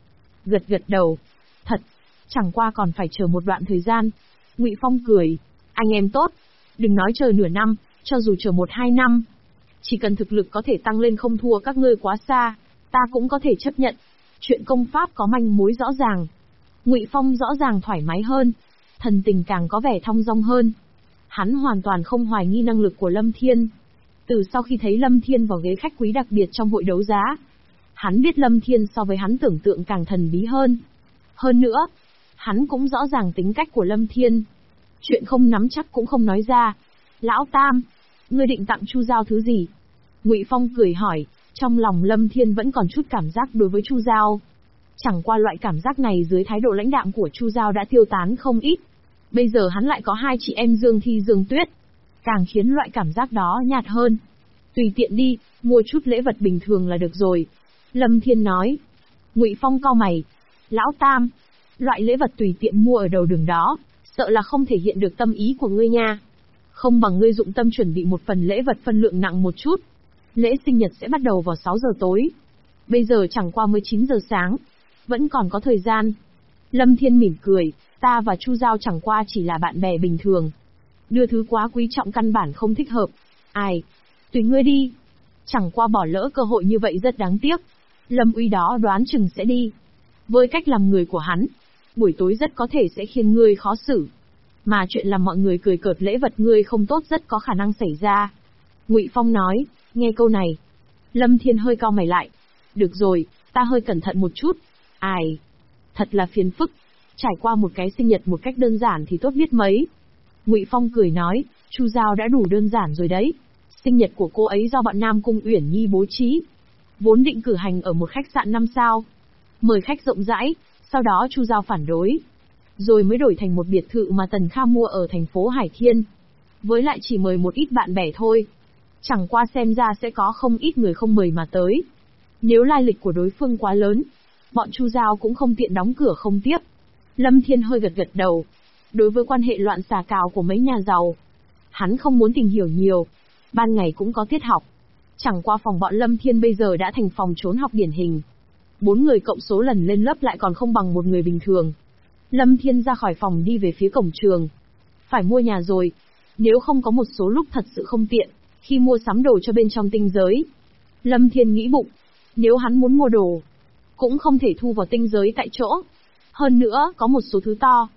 Gật gật đầu. Thật, chẳng qua còn phải chờ một đoạn thời gian. Ngụy Phong cười. Anh em tốt, đừng nói chờ nửa năm, cho dù chờ 1-2 năm. Chỉ cần thực lực có thể tăng lên không thua các ngươi quá xa, ta cũng có thể chấp nhận. Chuyện công pháp có manh mối rõ ràng. Ngụy Phong rõ ràng thoải mái hơn, thần tình càng có vẻ thong dong hơn. Hắn hoàn toàn không hoài nghi năng lực của Lâm Thiên. Từ sau khi thấy Lâm Thiên vào ghế khách quý đặc biệt trong hội đấu giá, hắn biết Lâm Thiên so với hắn tưởng tượng càng thần bí hơn. Hơn nữa, hắn cũng rõ ràng tính cách của Lâm Thiên. Chuyện không nắm chắc cũng không nói ra. Lão Tam, ngươi định tặng Chu Giao thứ gì? Ngụy Phong cười hỏi, trong lòng Lâm Thiên vẫn còn chút cảm giác đối với Chu Giao. Chẳng qua loại cảm giác này dưới thái độ lãnh đạm của Chu Giao đã tiêu tán không ít. Bây giờ hắn lại có hai chị em Dương Thi Dương Tuyết, càng khiến loại cảm giác đó nhạt hơn. Tùy tiện đi, mua chút lễ vật bình thường là được rồi. Lâm Thiên nói. Ngụy Phong cau mày. Lão Tam, loại lễ vật tùy tiện mua ở đầu đường đó, sợ là không thể hiện được tâm ý của ngươi nha. Không bằng ngươi dụng tâm chuẩn bị một phần lễ vật phân lượng nặng một chút. Lễ sinh nhật sẽ bắt đầu vào 6 giờ tối. Bây giờ chẳng qua mới 9 giờ sáng. Vẫn còn có thời gian. Lâm Thiên mỉm cười, ta và Chu Giao chẳng qua chỉ là bạn bè bình thường. Đưa thứ quá quý trọng căn bản không thích hợp. Ai? Tùy ngươi đi. Chẳng qua bỏ lỡ cơ hội như vậy rất đáng tiếc. Lâm Uy đó đoán chừng sẽ đi. Với cách làm người của hắn, buổi tối rất có thể sẽ khiến ngươi khó xử. Mà chuyện làm mọi người cười cợt lễ vật ngươi không tốt rất có khả năng xảy ra. Ngụy Phong nói, nghe câu này. Lâm Thiên hơi cau mày lại. Được rồi, ta hơi cẩn thận một chút. Ai? Thật là phiền phức. Trải qua một cái sinh nhật một cách đơn giản thì tốt biết mấy. Ngụy Phong cười nói, Chu Giao đã đủ đơn giản rồi đấy. Sinh nhật của cô ấy do bọn Nam Cung Uyển Nhi bố trí. Vốn định cử hành ở một khách sạn 5 sao. Mời khách rộng rãi, sau đó Chu Giao phản đối. Rồi mới đổi thành một biệt thự mà Tần Kha mua ở thành phố Hải Thiên. Với lại chỉ mời một ít bạn bè thôi. Chẳng qua xem ra sẽ có không ít người không mời mà tới. Nếu lai lịch của đối phương quá lớn, bọn Chu Giao cũng không tiện đóng cửa không tiếp. Lâm Thiên hơi gật gật đầu. Đối với quan hệ loạn xà cào của mấy nhà giàu, hắn không muốn tìm hiểu nhiều. Ban ngày cũng có tiết học. Chẳng qua phòng bọn Lâm Thiên bây giờ đã thành phòng trốn học điển hình. 4 người cộng số lần lên lớp lại còn không bằng một người bình thường. Lâm Thiên ra khỏi phòng đi về phía cổng trường. Phải mua nhà rồi. Nếu không có một số lúc thật sự không tiện, khi mua sắm đồ cho bên trong tinh giới. Lâm Thiên nghĩ bụng. Nếu hắn muốn mua đồ, cũng không thể thu vào tinh giới tại chỗ. Hơn nữa, có một số thứ to.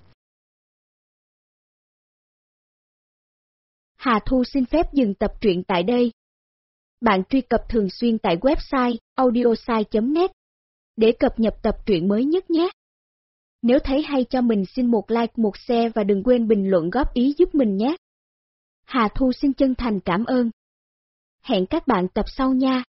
Hà Thu xin phép dừng tập truyện tại đây. Bạn truy cập thường xuyên tại website audiosai.net để cập nhật tập truyện mới nhất nhé. Nếu thấy hay cho mình xin một like, một share và đừng quên bình luận góp ý giúp mình nhé. Hà Thu xin chân thành cảm ơn. Hẹn các bạn tập sau nha.